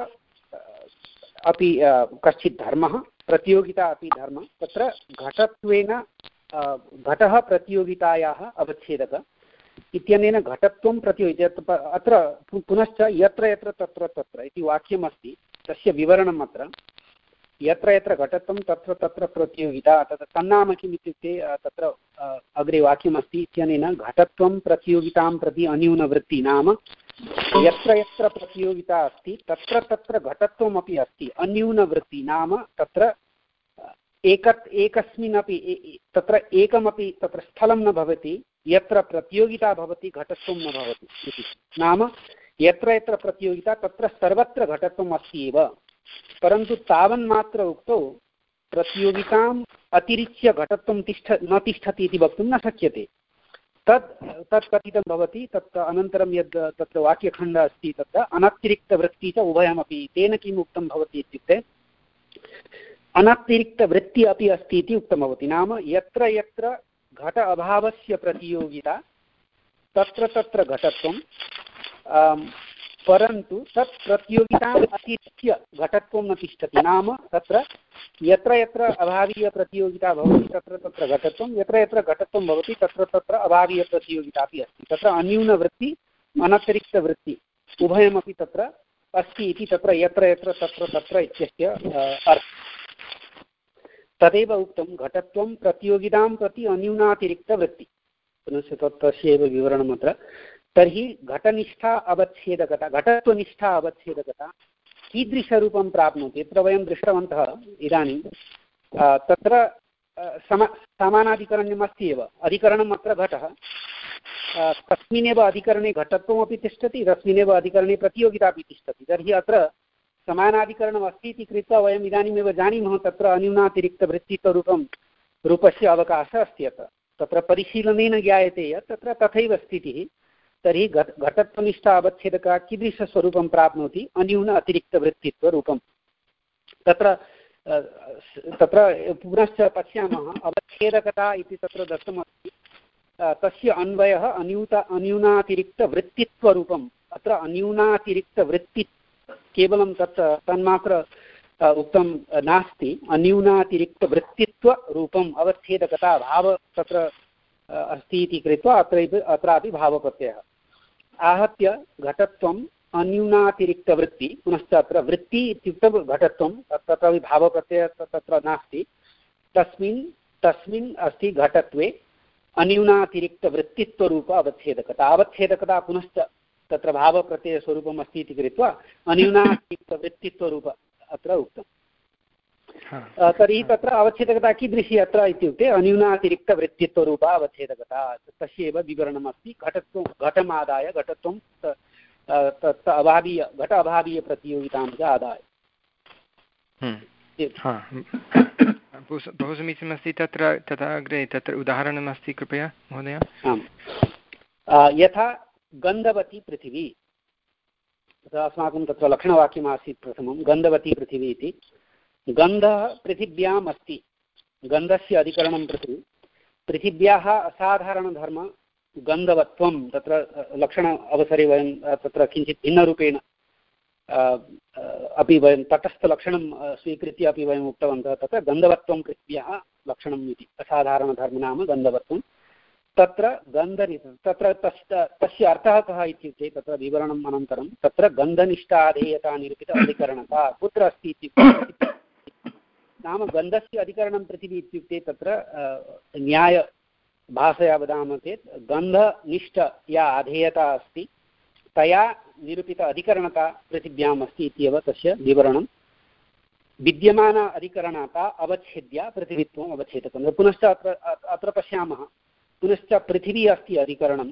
अपि कश्चित् धर्मः, प्रतियोगिता अपि धर्मः। तत्र घटत्वेन घटः प्रतियोगितायाः अवच्छेदक इत्यनेन घटत्वं प्रतियोगिता। अत्र पुनश्च यत्र यत्र तत्र तत्र इति वाक्यमस्ति, तस्य विवरणम् अत्र। यत्र यत्र घटत्वं तत्र तत्र प्रतियोगिता, तत् तन्नाम किम् इत्युक्ते तत्र अग्रे वाक्यमस्ति इत्यनेन घटत्वं प्रतियोगितां प्रति अन्यूनवृत्ति नाम यत्र यत्र प्रतियोगिता अस्ति तत्र तत्र घटत्वमपि अस्ति। अन्यूनवृत्ति नाम तत्र एक एकस्मिन्नपि तत्र एकमपि तत्र स्थलं न भवति यत्र प्रतियोगिता भवति घटत्वं न भवति इति। नाम यत्र यत्र प्रतियोगिता तत्र सर्वत्र घटत्वम् अस्ति एव, परन्तु तावन्मात्र उक्तौ प्रतियोगिताम् अतिरिच्य घटत्वं तिष्ठ न तिष्ठति इति वक्तुं न शक्यते। तत् तत् कथितं भवति। तत् अनन्तरं यद् तत्र वाक्यखण्डः अस्ति तत्र अनतिरिक्तवृत्ति च उभयमपि। तेन किम् उक्तं भवति इत्युक्ते अनतिरिक्तवृत्ति अपि अस्ति इति उक्तं भवति। नाम यत्र यत्र घट अभावस्य प्रतियोगिता तत्र तत्र घटत्वं, परन्तु तत् प्रतियोगिताम् अतिरिच्य घटत्वं न तिष्ठति। नाम तत्र यत्र यत्र अभावीयप्रतियोगिता भवति तत्र तत्र घटत्वं, यत्र यत्र घटत्वं भवति तत्र तत्र अभावीयप्रतियोगिता अपि अस्ति। तत्र अन्यूनवृत्ति अनतिरिक्तवृत्ति उभयमपि तत्र अस्ति इति तत्र यत्र यत्र तत्र तत्र इत्यस्य अर्थः। तदेव उक्तं घटत्वं प्रतियोगितां प्रति अन्यूनातिरिक्तवृत्ति। पुनश्च तस्यैव विवरणम् अत्र। तर्हि घटनिष्ठा अवच्छेदकता घटत्वनिष्ठा अवच्छेदकता कीदृशरूपं प्राप्नोति। यत्र वयं दृष्टवन्तः इदानीं तत्र सम समानाधिकरण्यम् अस्ति एव। अधिकरणम् अत्र घटः, तस्मिन्नेव अधिकरणे घटत्वमपि तिष्ठति, तस्मिन्नेव अधिकरणे प्रतियोगिता अपि तिष्ठति। तर्हि अत्र समानाधिकरणम् अस्ति इति कृत्वा वयम् इदानीमेव जानीमः तत्र अन्यूनातिरिक्तवृत्तित्वरूपं रूपस्य अवकाशः अस्ति। अत्र तत्र परिशीलनेन ज्ञायते यत् तत्र तथैव स्थितिः। तर्हि घट घटत्वनिष्ठा अवच्छेदकता कीदृशस्वरूपं प्राप्नोति अन्यून अतिरिक्तवृत्तित्वरूपं। तत्र तत्र पुनश्च पश्यामः अवच्छेदकता इति तत्र दत्तमस्ति। तस्य अन्वयः अन्यूत अन्यूनातिरिक्तवृत्तित्वरूपम्। अत्र अन्यूनातिरिक्तवृत्ति केवलं तत् तन्मात्र उक्तं नास्ति। अन्यूनातिरिक्तवृत्तित्वरूपम् अवच्छेदकता भाव तत्र अस्ति इति कृत्वा अत्र अत्रापि भावप्रत्ययः आहत्य घटत्वम् अन्यूनातिरिक्तवृत्ति। पुनश्च अत्र वृत्ति इत्युक्ते घटत्वं, तत्रापि भावप्रत्ययः तत्र नास्ति। तस्मिन् तस्मिन् अस्ति घटत्वे अन्यूनातिरिक्तवृत्तित्वरूप अवच्छेदकता। अवच्छेदकता पुनश्च तत्र भावप्रत्ययस्वरूपम् अस्ति इति कृत्वा अन्यूनातिरिक्तवृत्तित्वरूप अत्र उक्तम्। तर्हि तत्र अवच्छेदकता कीदृशी अत्र इत्युक्ते अन्यूनातिरिक्तवृत्तित्वरूपा अवच्छेदकता। तस्यैव विवरणमस्ति। घटत्वं घटमादाय घटत्वं तत् अभावीय घट अभावीयप्रतियोगितां च आदाय। बहु समीचीनमस्ति। तत्र तथा अग्रे तत्र उदाहरणमस्ति कृपया महोदय। आम्, यथा गन्धवती पृथिवी। अस्माकं तत्र लक्षणवाक्यमासीत् प्रथमं गन्धवती पृथिवी इति। गन्धः पृथिव्याम् अस्ति, गन्धस्य अधिकरणं पृथिवी। पृथिव्याः असाधारणधर्म गन्धवत्वं तत्र लक्षण अवसरे वयं तत्र किञ्चित् भिन्नरूपेण अपि वयं तटस्थलक्षणं स्वीकृत्य अपि वयम् उक्तवन्तः। तत्र गन्धवत्वं पृथिव्याः लक्षणम् इति। असाधारणधर्म नाम गन्धवत्वं। तत्र गन्धनि तत्र तस्य तस्य अर्थः कः इत्युक्ते तत्र विवरणम् अनन्तरं तत्र गन्धनिष्ठाधेयता निरूपित अधिकरणता कुत्र अस्ति इत्युक्ते नाम गन्धस्य अधिकरणं पृथिवी इत्युक्ते तत्र न्यायभाषया वदामः चेत् गन्धनिष्ठ या अधेयता अस्ति तया निरूपित अधिकरणता पृथिव्याम् अस्ति इत्येव तस्य विवरणं विद्यमान अधिकरणता अवच्छेद्य पृथिवीत्वम् अवच्छेदकं पुनश्च अत्र अत्र पश्यामः पुनश्च पृथिवी अस्ति अधिकरणं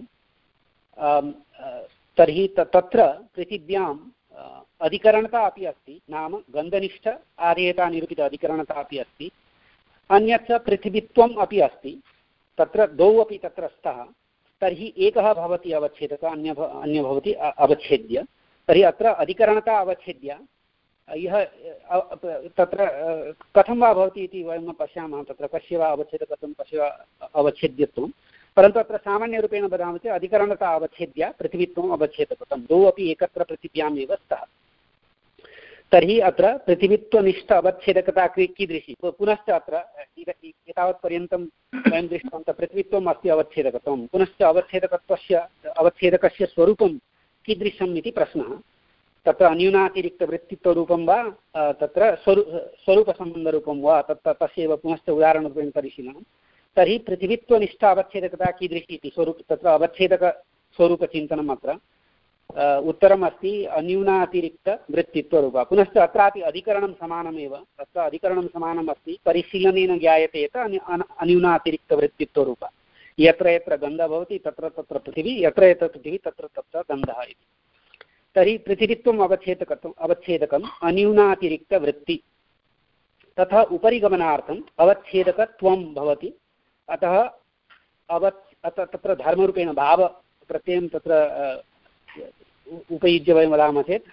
तर्हि तत्र पृथिव्याम् अधिकरणता अपि अस्ति नाम गन्धनिष्ठ आधेयता निरूपित अधिकरणता अपि अस्ति अन्यच्च पृथिवीत्वम् अपि अस्ति तत्र द्वौ अपि तत्र स्तः तर्हि एकः भवति अवच्छेदकः अन्य अन्य भवति अवच्छेद्य तर्हि अत्र अधिकरणता अवच्छेद्य यः तत्र कथं वा भवति इति वयं पश्यामः तत्र कस्य वा अवच्छेदकत्वं कस्य वा अवच्छेद्यत्वं परन्तु अत्र सामान्यरूपेण वदामः चेत् अधिकरणता अवच्छेद्य पृथिवीत्वम् अवच्छेदकत्वं द्वौ अपि एकत्र पृथिव्याम् एव स्तः तर्हि अत्र पृथिवीत्वनिष्ठ अवच्छेदकता कीदृशी पुनश्च अत्र एतावत्पर्यन्तं वयं दृष्टवन्तः पृथ्वीत्वम् अस्ति अवच्छेदकत्वं पुनश्च अवच्छेदकत्वस्य अवच्छेदकस्य स्वरूपं कीदृशम् इति प्रश्नः तत्र अन्यूनातिरिक्तवृत्तित्वरूपं वा तत्र स्वरू स्वरूपसम्बन्धरूपं वा तत्र तस्यैव पुनश्च उदाहरणरूपेण परिशीलनं तर्हि पृथिवीत्वनिष्ठ अवच्छेदकता कीदृशी इति स्वरूप तत्र अवच्छेदकस्वरूपचिन्तनम् अत्र उत्तरम् अस्ति अन्यूनातिरिक्तवृत्तित्वरूपा पुनश्च अत्रापि अधिकरणं समानमेव तत्र अधिकरणं समानम् अस्ति परिशीलनेन ज्ञायते यत् अन्यूनातिरिक्तवृत्तित्वरूपा यत्र यत्र गन्धः भवति तत्र तत्र पृथिवी यत्र यत्र पृथिवी तत्र तत्र गन्धः इति तर्हि पृथिवीत्वम् अवच्छेदकत्वम् अवच्छेदकम् अन्यूनातिरिक्तवृत्ति तथा उपरि गमनार्थम् अवच्छेदकत्वं भवति अतः अवत् अतः तत्र धर्मरूपेण भावप्रत्ययं तत्र उपयुज्य वयं वदामः चेत्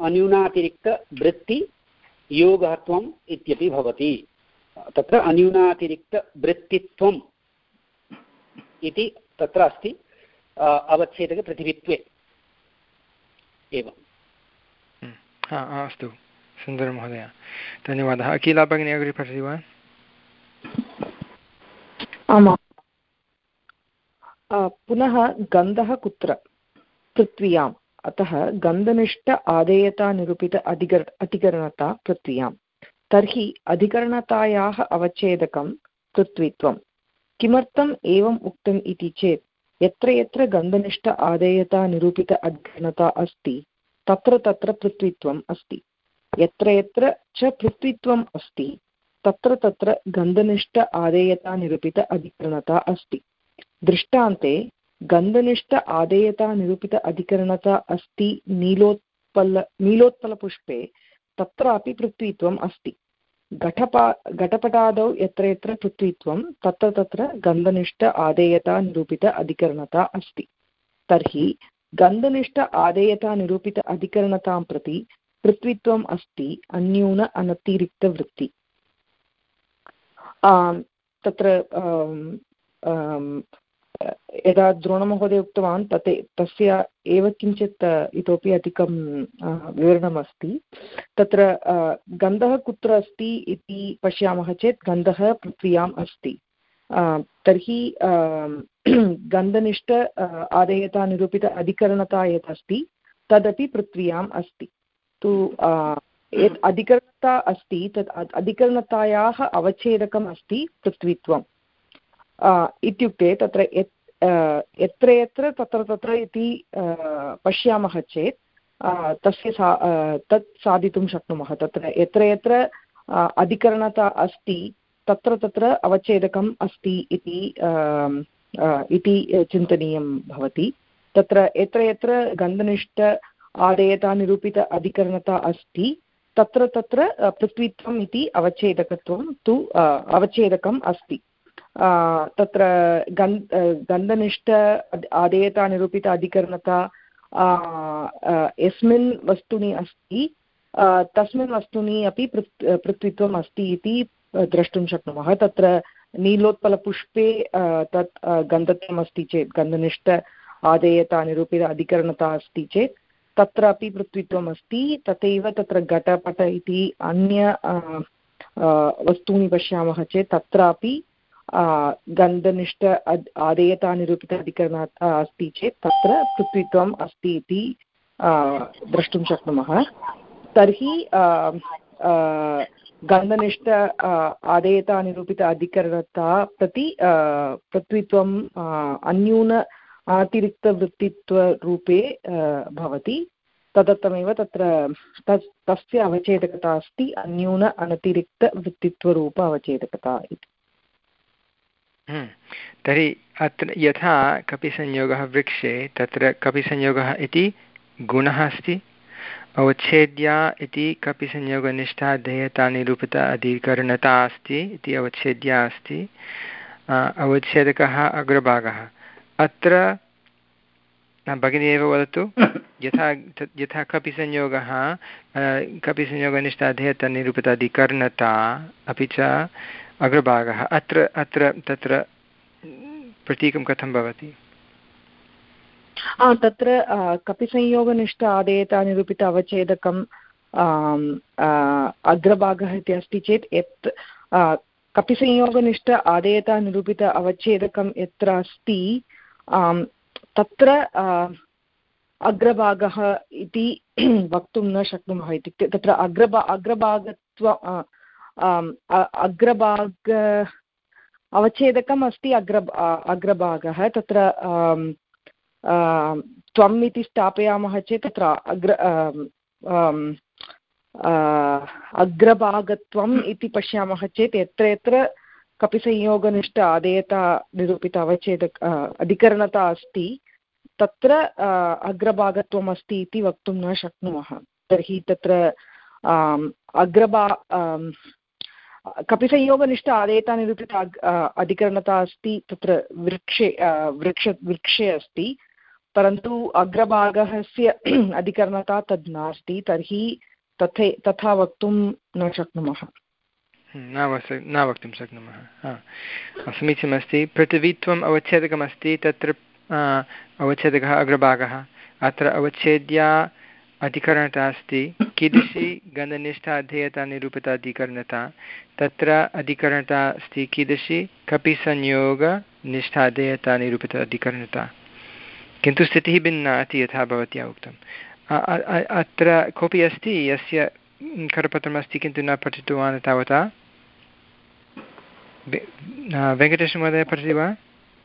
अन्यूनातिरिक्तवृत्तियोगत्वम् इत्यपि भवति तत्र अन्यूनातिरिक्तवृत्तित्वम् इति तत्र अस्ति अवच्छेदकपृथिवीत्वे एवं अस्तु सुन्दरं महोदय धन्यवादः अखिला भगिनी अग्रे पठति वा आमां पुनः गन्धः कुत्र पृथ्व्याम् अतः गन्धनिष्ठ आदेयता निरूपित अधिकर अधिकरणता पृथ्व्यां तर्हि अधिकरणतायाः अवच्छेदकं पृथ्वीत्वं किमर्थम् एवम् उक्तम् इति चेत् यत्र यत्र गन्धनिष्ठ आदेयता निरूपित अधिकरणता अस्ति तत्र तत्र पृथ्वीत्वम् अस्ति यत्र यत्र च पृथ्वीत्वम् अस्ति तत्र तत्र गन्धनिष्ठ आदेयता निरूपित अधिकरणता अस्ति दृष्टान्ते गन्धनिष्ठ आदेयता निरूपित अधिकरणता अस्ति नीलोत्पल नीलोत्पलपुष्पे तत्रापि पृथ्वीत्वम् अस्ति घटपा घटपटादौ यत्र यत्र पृथ्वीत्वं तत्र तत्र गन्धनिष्ठ आदेयता निरूपित अधिकरणता अस्ति तर्हि गन्धनिष्ठ आदेयता निरूपित अधिकरणतां प्रति पृथ्वीत्वम् अस्ति अन्यून अनतिरिक्तवृत्ति तत्र यदा द्रोणमहोदय उक्तवान् तत् तस्य एव किञ्चित् इतोपि अधिकं विवरणमस्ति तत्र गन्धः कुत्र अस्ति इति पश्यामः चेत् गन्धः पृथ्व्याम् अस्ति तर्हि गन्धनिष्ठ आदेयता निरूपित अधिकरणता यत् अस्ति तदपि पृथ्व्याम् अस्ति तु यत् अधिकरणता अस्ति तत् अधिकरणतायाः अवच्छेदकम् अस्ति पृथ्वीत्वम् इत्युक्ते तत्र यत्र यत्र तत्र तत्र इति पश्यामः चेत् तस्य सा तत् साधितुं शक्नुमः तत्र यत्र यत्र अधिकरणता अस्ति तत्र तत्र अवच्छेदकम् अस्ति इति इति चिन्तनीयं भवति तत्र यत्र यत्र गन्धनिष्ठ आदेयता निरूपित अधिकरणता अस्ति तत्र तत्र पृथ्वीत्वम् इति अवच्छेदकत्वं तु अवच्छेदकम् अस्ति तत्र गन् गन्धनिष्ठ आदेयता निरूपित अधिकरणता यस्मिन् वस्तुनि अस्ति तस्मिन् वस्तुनि अपि पृथ्वीत्वम् अस्ति इति द्रष्टुं शक्नुमः तत्र नीलोत्पलपुष्पे तत् गन्धत्वम् अस्ति चेत् गन्धनिष्ठ आदेयता निरूपित अधिकरणता अस्ति चेत् तत्रापि पृथ्वीत्वम् अस्ति तथैव तत्र घटपट इति अन्य वस्तूनि पश्यामः चेत् तत्रापि गन्धनिष्ठ आदेयतानिरूपित अधिकरणात् अस्ति चेत् तत्र पृथ्वीत्वम् अस्ति इति द्रष्टुं शक्नुमः। तर्हि गन्धनिष्ठ आदेयतानिरूपित अधिकरणता प्रति पृथ्वीत्वम् अन्यून अतिरिक्तवृत्तित्वरूपे भवति। तदर्थमेव तत्र तस् तस्य अवच्छेदकता अस्ति अन्यून अनतिरिक्तवृत्तित्वरूप अवच्छेदकता इति। तर्हि अत्र यथा कपिसंयोगः वृक्षे तत्र कपिसंयोगः इति गुणः अस्ति, अवच्छेद्या इति कपिसंयोगनिष्ठा देयता निरूपिता अधिकरणता अस्ति इति अवच्छेद्या अस्ति, अवच्छेदकः अग्रभागः। अत्र भगिनी एव वदतु, यथा यथा कपिसंयोगः कपिसंयोगनिष्ठा देयता निरूपिता अधिकरणता अपि च अग्रभागः, अत्र अत्र तत्र प्रतीकं कथं भवति? तत्र कपिसंयोगनिष्ठ आदेयता निरूपित अवच्छेदकम् अग्रभागः इति अस्ति चेत् यत् कपिसंयोगनिष्ठ आदेयता निरूपित अवच्छेदकं यत्र अस्ति तत्र अग्रभागः इति वक्तुं न शक्नुमः। इत्युक्ते तत्र अग्रभा अग्रभागत्व अग्रभाग अवच्छेदकम् अस्ति अग्र अग्रभागः। तत्र त्वम् इति स्थापयामः चेत् तत्र अग्र अग्रभागत्वम् इति पश्यामः चेत् यत्र यत्र कपिसंयोगनिष्ठ आदेयता निरूपित अवच्छेदक अधिकरणता अस्ति तत्र अग्रभागत्वम् अस्ति इति वक्तुं न शक्नुमः। तर्हि तत्र अग्रभा कपिसंयोगनिष्ठ आदेयता निरूपित अधिकरणता अस्ति तत्र वृक्षे वृक्ष वृक्षे अस्ति, परन्तु अग्रभागस्य अधिकरणता तद् नास्ति। तर्हि तथे तथा वक्तुं न शक्नुमः, न वक्तुं शक्नुमः। समीचीनमस्ति। पृथिवीत्वम् अवच्छेदकमस्ति, तत्र अवच्छेदकः अग्रभागः। अत्र अवच्छेद्या अधिकरणता अस्ति, कीदृशी गन्धनिष्ठा अध्येयता निरूपिता अधिकरणता। तत्र अधिकरणता अस्ति कीदृशी कपिसंयोगनिष्ठा अध्येयता निरूपिता अधिकरणता, किन्तु स्थितिः भिन्ना इति यथा भवत्या उक्तम्। अत्र कोऽपि अस्ति यस्य करपत्रमस्ति किन्तु न पठितवान् तावता? वेङ्कटेशमहोदय पठति वा?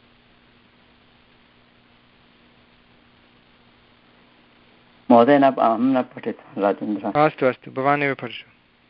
महोदय न अहं न पठितवान् राजेन्द्र। अस्तु अस्तु, भवानेव पठतु।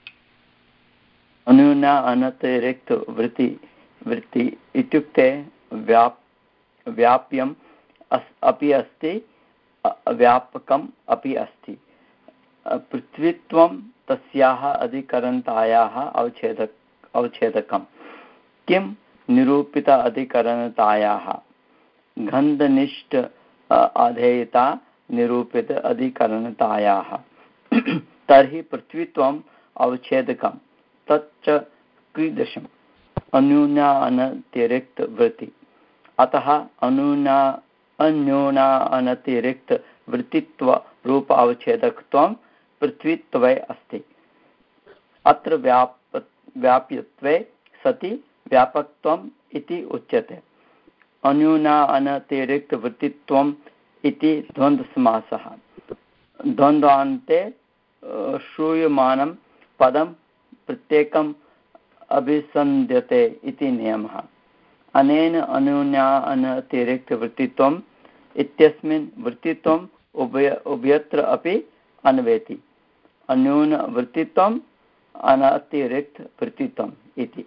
अन्यूना अनतिरिक्त वृत्ति वृत्ति इत्युक्ते व्याप् व्याप्यम् अस् अपि अस्ति व्यापकम् अपि अस्ति। पृथ्वीत्वं तस्याः अधिकरणतायाः अवच्छेदक अवच्छेदकं किं निरूपित अधिकरणतायाः गन्धनिष्ठ अधेयता निरूपित अधिकरणतायाः तर्हि पृथ्वीत्वम् अवच्छेदकं तच्च कीदृशम्? अन्यूना अनतिरिक्त वृत्ति। अतः अन्यूना अन्यूना अनतिरिक्त वृत्तित्व रूप अवच्छेदकत्वं पृथ्वीत्वे अस्ति। अत्र व्याप व्याप्यत्वे सति व्यापकत्वम् इति उच्यते। अन्यूना अनतिरिक्त वृत्तित्वम् इति द्वन्द्वसमासः। द्वन्द्वान्ते श्रूयमाणं पदं प्रत्येकम् अभिसन्ध्यते इति नियमः। अनेन अन्यूना अनतिरिक्तवृत्तित्वम् इत्यस्मिन् वृत्तित्वम् उभय उभयत्र अपि अन्वेति। अन्यूनवृत्तित्वम् अनतिरिक्तवृत्तित्वम् इति।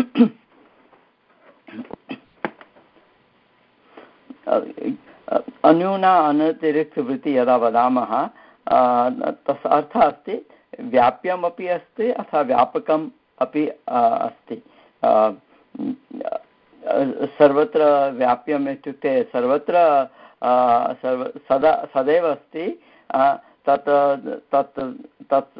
अन्यूना अनतिरिक्तवृत्ति यदा वदामः तस्य अर्थः अस्ति व्याप्यमपि अस्ति अथवा व्यापकम् अपि अस्ति। सर्वत्र व्याप्यम् इत्युक्ते सर्वत्र सर्व सदा सदैव अस्ति। तत् तत् तत्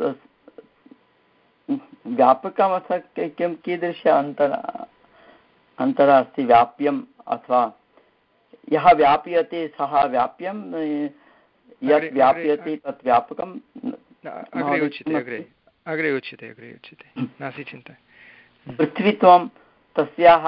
व्यापकम् अथवा किं कीदृश अन्तर अन्तरः अस्ति व्याप्यम् अथवा यः व्याप्यते सः व्याप्यं, यत् व्याप्यते तत् व्यापकम् अग्रे उच्यते अग्रे अग्रे उच्यते अग्रे उच्यते नास्ति चिन्ता। पृथ्वीत्वं तस्याः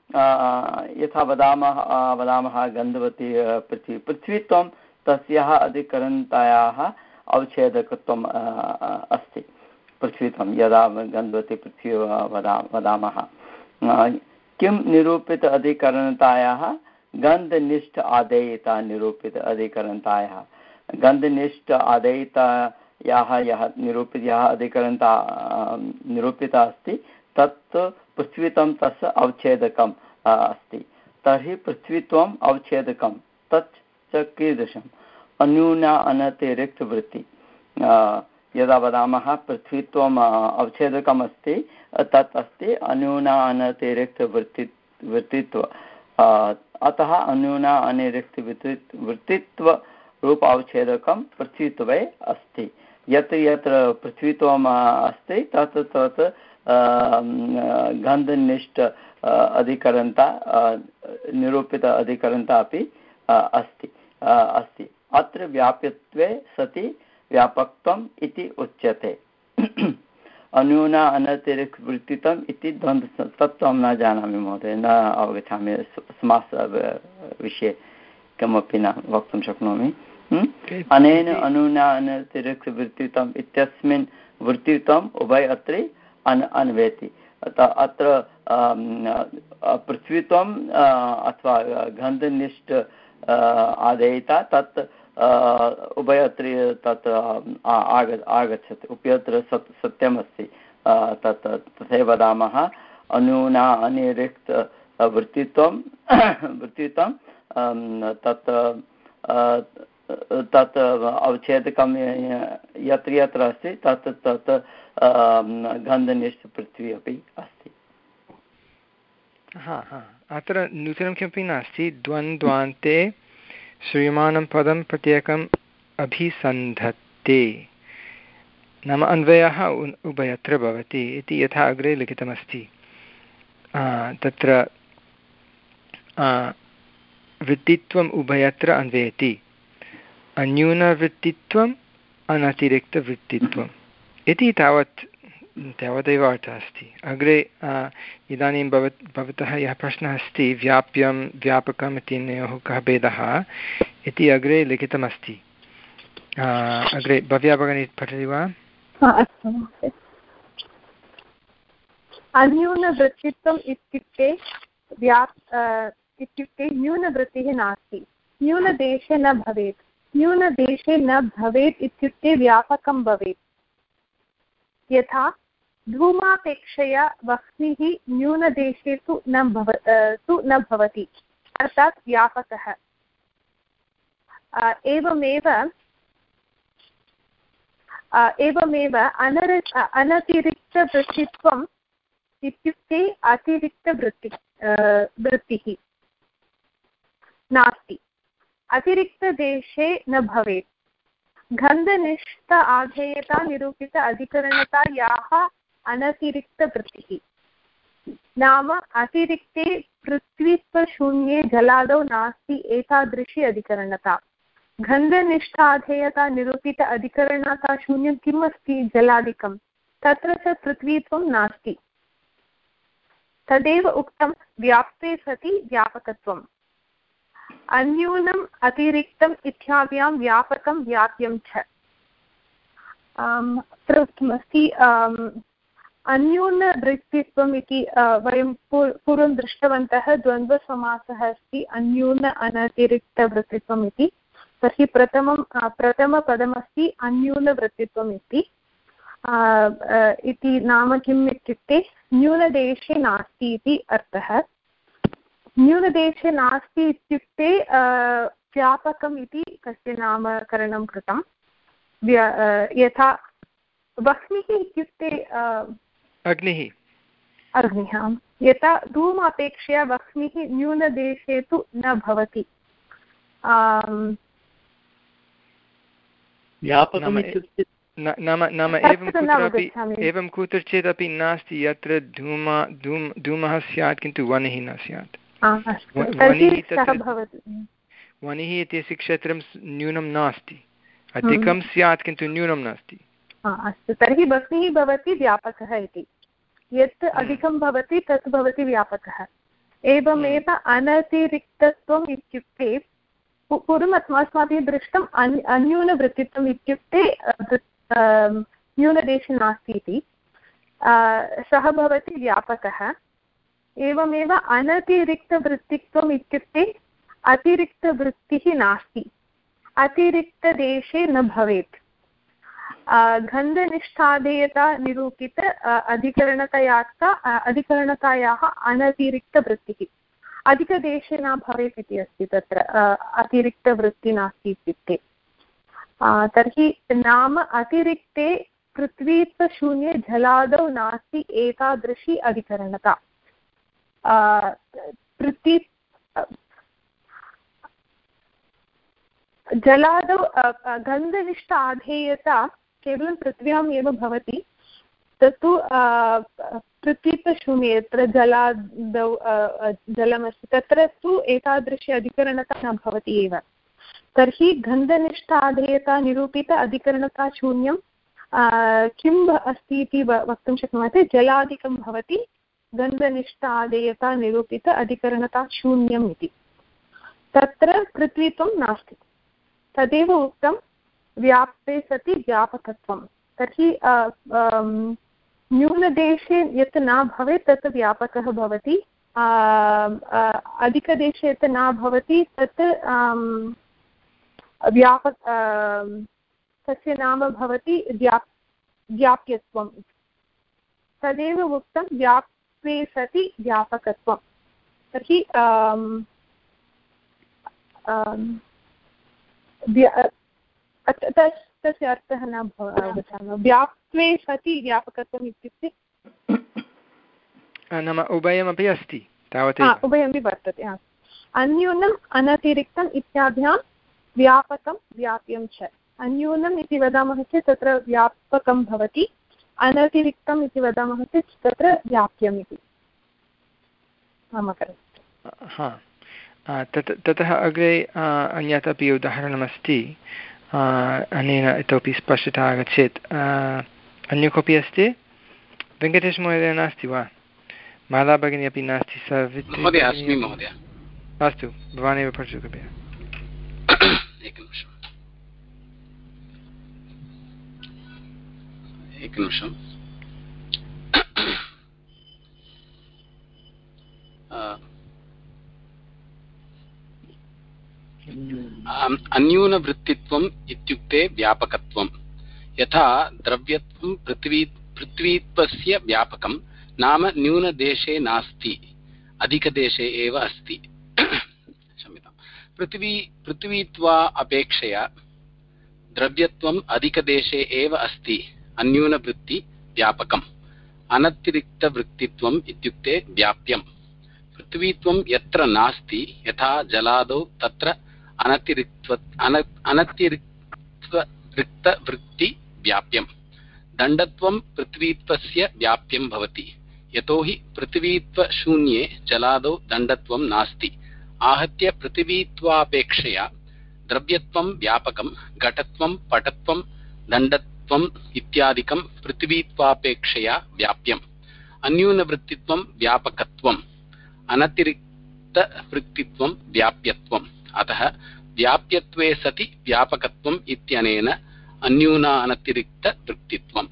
यथा वदामः वदामः गन्धवती पृथ्वी पृथ्वीत्वं तस्याः अधिकरणतायाः अवच्छेदकत्वम् अस्ति। पृथ्वीत्वं यदा गन्धवती पृथ्वी वदा वदामः किं निरूपित अधिकरणतायाः गन्धनिष्ठ आदेयिता निरूपित अधिकरणतायाः गन्धनिष्ठ आदेयितायाः यः निरूपित यः अधिकरणता निरूपिता अस्ति तत् पृथ्वीत्वं तस्य अवच्छेदकम् अस्ति। तर्हि पृथ्वीत्वम् अवच्छेदकं तत् च कीदृशम् अन्यूना अनतिरिक्तवृत्ति यदा वदामः पृथ्वीत्वम् अवच्छेदकम् अस्ति तत् अस्ति अन्यूना अनतिरिक्तवृत्ति वृत्तित्व अतः अन्यूना अनिरिक्तवृत्ति वृत्तित्व रूप अवच्छेदकं पृथ्वीत्वे अस्ति। यत्र यत्र पृथ्वीत्वम् अस्ति तत् तत् गन्धनिष्ठ अधिकरणता निरूपित अधिकरणता अपि अस्ति अस्ति अत्र व्याप्यत्वे सति व्यापकत्वम् इति उच्यते। अन्यूना अनतिरिक्तवृत्तित्वम् इति द्वन्द्व तत्त्वं अहं न जानामि महोदय, न अवगच्छामि, समास विषये किमपि न वक्तुं शक्नोमि। अनेन अन्यूना अनतिरिक्तवृत्तित्वम् इत्यस्मिन् वृत्तित्वम् उभय अत्र अन अन्वेति। अत्र पृथ्वीत्वम् अथवा गन्धनिष्ठ आदेयिता तत् उभयत्र तत् आग आगच्छति उभयत्र सत् सत्यमस्ति। तत् तथैव वदामः अन्यूना अनिरिक्त वृत्तित्वं वृत्तित्वं तत् तत् अवच्छेदकं यत्र यत्र अस्ति तत् तत् गन्धनिष्ठ पृथ्वी अपि अस्ति। हा हा अत्र नूतनं किमपि नास्ति। द्वन्द्वान्ते श्रूयमाणं पदं प्रत्येकम् अभिसन्धत्ते नाम अन्वयः उभयत्र भवति इति यथा अग्रे लिखितमस्ति। तत्र वृत्तित्वम् उभयत्र अन्वयति, अन्यूनवृत्तित्वम् अनतिरिक्तवृत्तित्वम् इति तावत् तावदेव अर्थः अस्ति। अग्रे इदानीं भवत् भवतः यः प्रश्नः अस्ति व्याप्यं व्यापकम् इत्यनयोः कः भेदः इति अग्रे लिखितमस्ति। अग्रे भव्या भगिनी पठति वा? अस्तु। अन्यूनवृत्तित्वम् इत्युक्ते व्याप् इत्युक्ते न्यूनवृत्तिः नास्ति, न्यूनदेशे न भवेत्। न्यूनदेशे न भवेत् इत्युक्ते व्यापकं भवेत्। यथा धूमापेक्षया वह्निः न्यूनदेशे तु न भव तु न भवति, अर्थात् व्यापकः। एवमेव एवमेव अनर अनतिरिक्तवृत्तित्वम् इत्युक्ते अतिरिक्तवृत्ति वृत्तिः नास्ति, अतिरिक्तदेशे न भवेत्। गन्धनिष्ठ आधेयता निरूपित अधिकरणता याः अनतिरिक्तवृत्तिः नाम अतिरिक्ते पृथ्वीत्वशून्ये जलादौ नास्ति एतादृशी अधिकरणता। गन्धनिष्ठाधेयता निरूपित अधिकरणता शून्यं किम् अस्ति? जलादिकं, तत्र च पृथ्वीत्वं नास्ति। तदेव उक्तं व्याप्ते सति व्यापकत्वम्। अन्यूनम् अतिरिक्तम् इत्याभ्यां व्यापकं व्याप्यं च। उक्तमस्ति अन्यूनवृत्तित्वम् इति वयं पूर्वं दृष्टवन्तः। द्वन्द्वसमासः अस्ति अन्यून अनतिरिक्तवृत्तित्वम् इति। तर्हि प्रथमं प्रथमपदमस्ति अन्यूनवृत्तित्वम् इति इति नाम किम् इत्युक्ते न्यूनदेशे नास्ति इति अर्थः। न्यूनदेशे नास्ति इत्युक्ते व्यापकम् इति तस्य नामकरणं कृतं। यथा वह्निः इत्युक्ते अग्निः अग्निः यथा धूमापेक्षया वह्निः न्यूनदेशे तु न भवति। नाम नाम एवं कुत्रापि एवं कुत्रचिदपि नास्ति यत्र धूमा धूम धूमः स्यात् किन्तु वह्निः न स्यात्। वह्निः इत्यस्य क्षेत्रं न्यूनं नास्ति, अधिकं स्यात् किन्तु न्यूनं नास्ति। अस्तु, तर्हि वह्निः भवति व्यापकः इति। यत् अधिकं भवति तत् भवति व्यापकः। एवमेव अनतिरिक्तत्वम् इत्युक्ते पूर्वम् अस्माभिः दृष्टम् अन् अन्यूनवृत्तित्वम् इत्युक्ते न्यूनदेशे नास्ति इति, सः भवति व्यापकः। एवमेव अनतिरिक्तवृत्तित्वम् इत्युक्ते अतिरिक्तवृत्तिः नास्ति, अतिरिक्तदेशे न भवेत्। गन्धनिष्ठाधेयता निरूपित अधिकरणतया अधिकरणतायाः अनतिरिक्तवृत्तिः अधिकदेशे न भवेत् इति अस्ति, तत्र अतिरिक्तवृत्तिः नास्ति इत्युक्ते। तर्हि नाम अतिरिक्ते पृथ्वीत्वशून्ये जलादौ नास्ति एतादृशी अधिकरणता। पृथ्वी जलादौ गन्धनिष्ठ आधेयता केवलं पृथ्व्याम् एव भवति, तत्तु पृथ्वीत्वशून्ये यत्र जलादौ जलमस्ति तत्र तु एतादृशी अधिकरणता न भवति एव। तर्हि गन्धनिष्ठ आधेयता निरूपित अधिकरणता शून्यं किम् अस्ति इति वक्तुं शक्नुमः चेत् जलादिकं भवति गन्धनिष्ठ आधेयता निरूपित अधिकरणता शून्यम् इति। तत्र पृथ्वीत्वं नास्ति, तदेव उक्तं व्याप्ते सति व्यापकत्वं। तर्हि न्यूनदेशे यत् न भवेत् तत् व्यापकः भवति, अधिकदेशे यत् न भवति तत् व्यापक तस्य नाम भवति व्याप् व्याप्यत्वं। तदेव उक्तं व्याप्ते सति व्यापकत्वं। तर्हि तस्य अर्थः न अवगच्छामः। व्याप्त्वे सति व्यापकत्वम् इत्युक्ते नाम उभयमपि अस्ति तावत्, उभयमपि वर्तते। अन्यूनम् अनतिरिक्तम् इत्याभ्यां व्यापकं व्याप्यं च। अन्यूनम् इति वदामः चेत् तत्र व्यापकं भवति, अनतिरिक्तम् इति वदामः चेत् तत्र व्याप्यम् इति। हा, तत् ततः अग्रे अन्यत् अपि उदाहरणमस्ति, अनेन इतोपि स्पष्टता आगच्छेत्। अन्य कोऽपि अस्ति? वेङ्कटेशमहोदय नास्ति वा? माला भगिनी अपि नास्ति? सावित्री अस्मि महोदय। अस्तु, भवानेव पठतु कृपया। एकनिमिषम् एकनिमिषम् अन्यूनवृत्तित्वम् इत्युक्ते व्यापकत्वं। यथा द्रव्यत्वं पृथ्वी पृथ्वीत्वस्य व्यापकं नाम न्यूनदेशे नास्ति, अधिकदेशे एव अस्ति। क्षम्यतां। पृथ्वी पृथ्वीत्वा अपेक्षया द्रव्यत्वम् अधिकदेशे एव अस्ति, अन्यूनवृत्ति व्यापकम्। अनतिरिक्तवृत्तित्वम् इत्युक्ते व्याप्यम्। पृथ्वीत्वं यत्र नास्ति, यथा जलादौ, तत्र अनतिरिक्त अनतिरिक्तवृत्ति व्याप्यम्। दण्डत्वं पृथ्वीत्वस्य व्याप्यं भवति, यतोहि पृथ्वीत्वशून्ये जलादौ दण्डत्वं नास्ति। आहत्य पृथ्वीत्वापेक्षया द्रव्यत्वं व्यापकं, घटत्वं, पटत्वं, दण्डत्वम् इत्यादिकं पृथ्वीत्वापेक्षया व्याप्यम्। अन्यूनवृत्तित्वं व्यापकत्वम्, अनतिरिक्तवृत्तित्वं व्याप्यत्वम्। अतः व्याप्यत्वे सति व्यापकत्वम् इत्यनेन अन्यूनानतिरिक्तवृत्तित्वम्।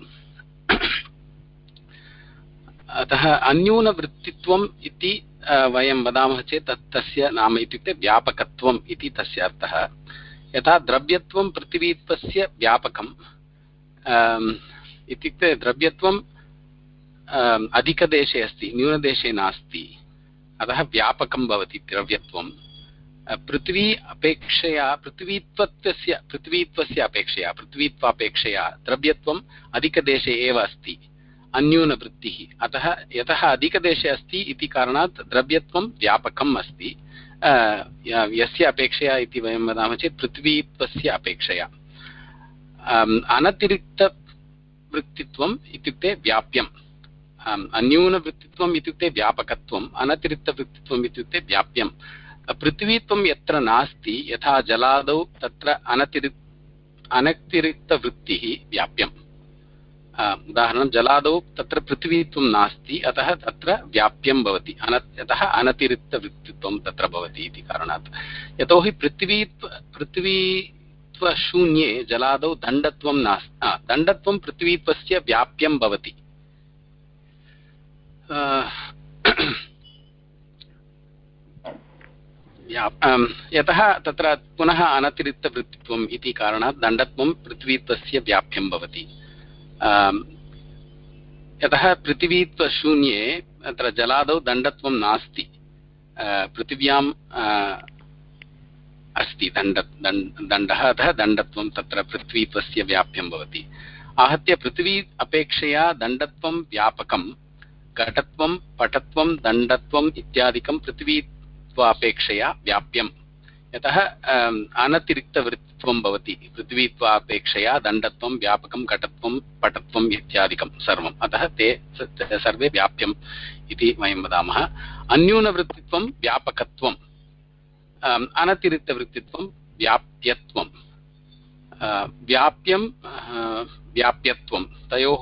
अतः अन्यूनवृत्तित्वम् इति वयं वदामः चेत् तस्य नाम इत्युक्ते व्यापकत्वम् इति तस्य अर्थः। यथा द्रव्यत्वं पृथ्वीत्वस्य व्यापकम् इत्युक्ते द्रव्यत्वम् अधिकदेशे अस्ति, न्यूनदेशे नास्ति, अतः व्यापकं भवति द्रव्यत्वं। पृथ्वी अपेक्षया पृथ्वीत्वस्य पृथ्वीत्वस्य अपेक्षया पृथ्वीत्वापेक्षया द्रव्यत्वम् अधिकदेशे एव अस्ति, अन्यूनवृत्तिः। अतः यतः अधिकदेशे अस्ति इति कारणात् द्रव्यत्वं व्यापकम् अस्ति, यस्य अपेक्षया इति वयं वदामः चेत् पृथ्वीत्वस्य अपेक्षया। अनतिरिक्तवृत्तित्वम् इत्युक्ते व्याप्यम्। अन्यूनवृत्तित्वम् इत्युक्ते व्यापकत्वम्, अनतिरिक्तवृत्तित्वम् इत्युक्ते व्याप्यम्। पृथ्वीत्वं यत्र नास्ति, यथा जलादौ, तत्र अनतिरिक् अनतिरिक्तवृत्तिः व्याप्यम्। उदाहरणं जलादौ तत्र पृथ्वीत्वं नास्ति अतः तत्र व्याप्यं भवति अन यतः अनतिरिक्तवृत्तित्वं तत्र भवति इति कारणात् यतोहि पृथ्वीत्व पृथ्वीत्वशून्ये जलादौ दण्डत्वं नास्ति दण्डत्वं पृथ्वीत्वस्य व्याप्यं भवति यतः तत्र पुनः अनतिरिक्तवृत्तित्वम् इति कारणात् दण्डत्वं पृथ्वीत्वस्य व्याप्यं भवति यतः पृथिवीत्वशून्ये अत्र जलादौ दण्डत्वं नास्ति पृथिव्याम् अस्ति दण्ड दण्डः अतः दण्डत्वं तत्र पृथ्वीत्वस्य व्याप्यं भवति आहत्य पृथिवी अपेक्षया दण्डत्वं व्यापकं घटत्वं पटत्वं दण्डत्वम् इत्यादिकं पृथिवीत्वापेक्षया व्याप्यं यतः अनतिरिक्तवृत्तित्वं भवति पृथ्वीत्वापेक्षया दण्डत्वं व्यापकं घटत्वं पटत्वम् इत्यादिकं सर्वम् अतः ते सर्वे व्याप्यम् इति वयं वदामः अन्यूनवृत्तित्वं व्यापकत्वम् अनतिरिक्तवृत्तित्वं व्याप्यत्वं व्याप्यं व्याप्यत्वं तयोः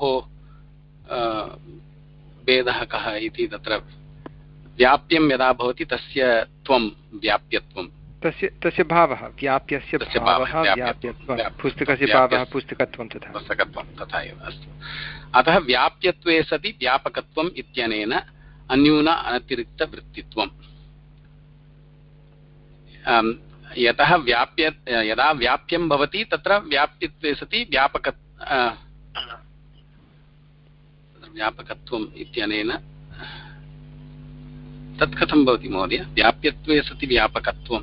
भेदः कः इति तत्र व्याप्यं यदा भवति तस्य त्वं व्याप्यत्वं तस्य तस्य भावः व्याप्यस्य भावः व्याप्यत्वं पुस्तकस्य भावः पुस्तकत्वं तथा पुस्तकत्वं तथा एव अस्तु अतः व्याप्यत्वे सति व्यापकत्वम् इत्यनेन अन्यून अनतिरिक्तवृत्तित्वं यतः व्याप्य यदा व्याप्यं भवति तत्र व्याप्तित्वे सति व्यापक व्यापकत्वम् इत्यनेन तत् कथं भवति महोदय व्याप्यत्वे सति व्यापकत्वं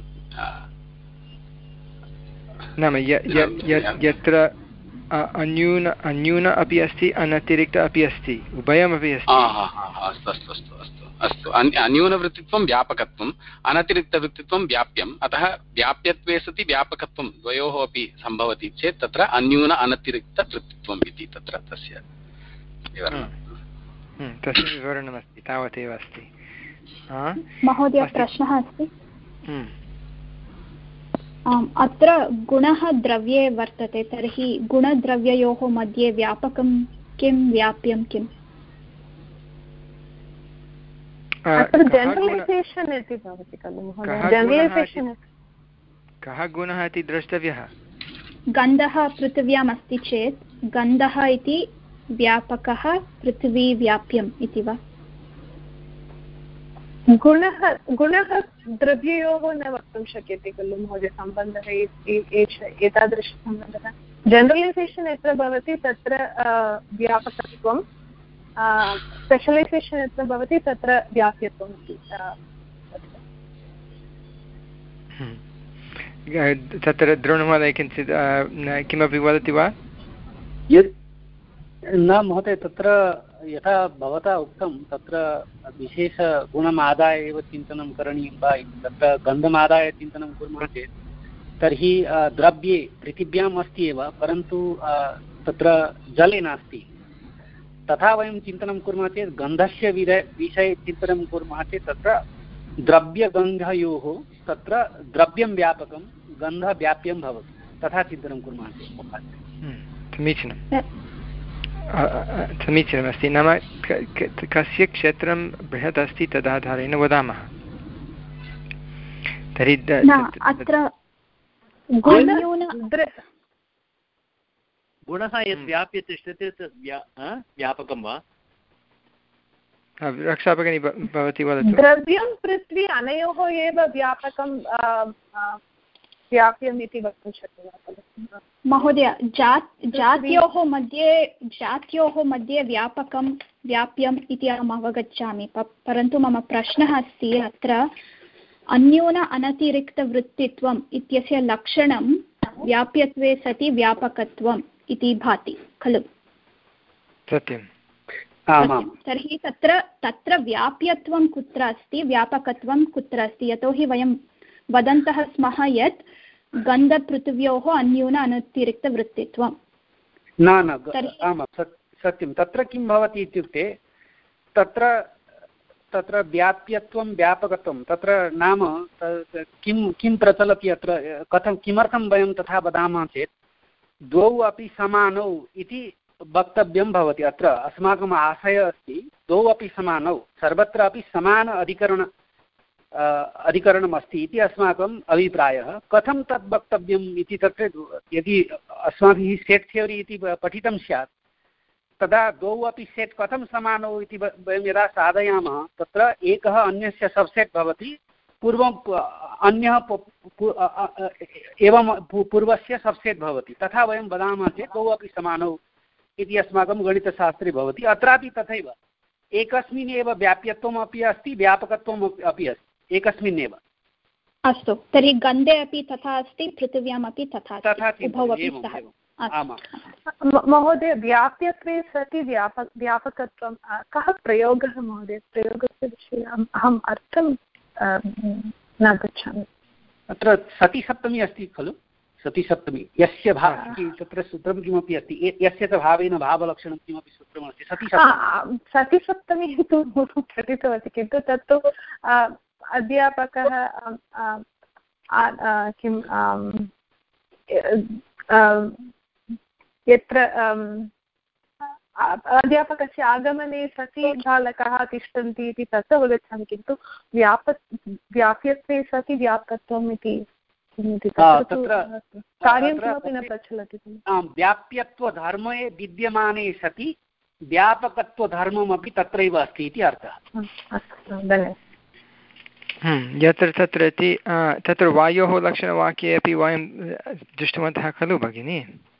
नाम यत्र अन्यून अन्यून अपि अस्ति अनतिरिक्त अपि अस्ति उभयमपि अस्ति अस्तु अस्तु अस्तु अस्तु अस्तु अन्यूनवृत्तित्वं व्यापकत्वम् अनतिरिक्तवृत्तित्वं व्याप्यम् अतः व्याप्यत्वे सति व्यापकत्वं द्वयोः अपि सम्भवति चेत् तत्र अन्यून अनतिरिक्तवृत्तित्वम् इति तत्र तस्य विवरणं तस्य विवरणमस्ति तावदेव अस्ति महोदय प्रश्नः अस्ति अत्र गुणः द्रव्ये वर्तते तर्हि गुणद्रव्ययोः मध्ये व्यापकं किं व्याप्यं किम् अत्र जनरलैसेशन् इति भवति खलु महोदय जनरलैसेशन् कः गुणः इति द्रष्टव्यः गन्धः पृथिव्याम् अस्ति चेत् गन्धः इति व्यापकः पृथिवी व्याप्यम् इति वा गुणः गुणः द्रव्ययोः न वक्तुं शक्यते खलु महोदय सम्बन्धः एतादृशसम्बन्धः जनरलैसेशन् यत्र भवति तत्र व्यापकत्वं स्पेशलैसेशन् यत्र भवति तत्र व्याप्यत्वम् इति तत्र द्रोणमहोदय किञ्चित् किमपि वदति वा यत् न महोदय तत्र यथा भवता उक्तं तत्र विशेषगुणमादाय एव चिन्तनं करणीयं वा इति तत्र गन्धमादाय चिन्तनं कुर्मः चेत् तर्हि द्रव्ये पृथिव्याम् अस्ति एव परन्तु तत्र जले नास्ति तथा वयं चिन्तनं कुर्मः चेत् गन्धस्य विषये चिन्तनं कुर्मः चेत् तत्र द्रव्यगन्धयोः तत्र द्रव्यं व्यापकं गन्धव्याप्यं भवति तथा चिन्तनं कुर्मः चेत् समीचीनं समीचीनमस्ति नाम कस्य क्षेत्रं बृहत् अस्ति तदाधारेण वदामः तर्हि अत्र गुणः यत् व्याप्य तिष्ठति तत् व्यापकं वा रक्षाभगिनी भवती वदतु द्रव्यं पृथ्वी अनयोः एव व्यापकं व्याप्यम् इति वक्तुं शक्नुमः महोदय जात् जात्योः मध्ये जात्योः मध्ये व्यापकं व्याप्यम् इति अहम् अवगच्छामि परन्तु मम प्रश्नः अस्ति अत्र अन्यून अनतिरिक्तवृत्तित्वम् इत्यस्य लक्षणं व्याप्यत्वे सति व्यापकत्वम् इति भाति खलु सत्यं तर्हि तत्र तत्र व्याप्यत्वं कुत्र अस्ति व्यापकत्वं कुत्र अस्ति यतोहि वयं वदन्तः स्मः यत् गन्धपृथिव्योः अन्यून अनतिरिक्तवृत्तित्वं न न आमां सत्यं तत्र किं भवति इत्युक्ते तत्र तत्र व्याप्यत्वं व्यापकत्वं तत्र नाम किं किं प्रचलति अत्र कथं किमर्थं वयं तथा वदामः चेत् द्वौ अपि समानौ इति वक्तव्यं भवति। अत्र अस्माकम् आशयः अस्ति द्वौ अपि समानौ, सर्वत्रापि समान अधिकरण अधिकरणमस्ति इति अस्माकम् अभिप्रायः। कथं तद् वक्तव्यम् इति तत्र यदि अस्माभिः सेट् थियोरि इति पठितं स्यात् तदा द्वौ अपि सेट् कथं समानौ इति वयं यदा साधयामः तत्र एकः अन्यस्य सबसेट् भवति, पूर्वं अन्यः एवं पूर्वस्य सबसेट् भवति। तथा वयं वदामः चेत् द्वौ अपि समानौ इति अस्माकं गणितशास्त्रे भवति। अत्रापि तथैव एकस्मिन् एव व्याप्यत्वम् अपि अस्ति, व्यापकत्वम् अपि अस्ति एकस्मिन्नेव। अस्तु, तर्हि गन्धे अपि तथा अस्ति, पृथिव्यामपि तथा अस्ति, उभौ अपि स्तः। महोदय, व्याप्यत्वे सति व्यापक व्यापकत्वं कः प्रयोगः महोदय? प्रयोगस्य विषये अहम् अर्थं न गच्छामि। अत्र सतिसप्तमी अस्ति खलु, सतिसप्तमी यस्य भा तत्र सूत्रं किमपि अस्ति, यस्य च भावेन भावलक्षणं किमपि सूत्रमस्ति सतिसप्तमी। सतिसप्तमी तु पठितवती, किन्तु तत्तु अध्यापकः किं यत्र अध्यापकस्य आगमने सति बालकाः तिष्ठन्ति इति तत् अवगच्छामि, किन्तु व्याप व्याप्यत्वे सति व्यापकत्वम् इति कार्यं किमपि न प्रचलति। व्याप्यत्वधर्मे विद्यमाने सति व्यापकत्वधर्ममपि तत्रैव अस्ति इति अर्थः। अस्तु, धन्यवादः। यत्र तत्र इति तत्र वायोः लक्षणवाक्ये अपि वयं दृष्टवन्तः खलु भगिनि?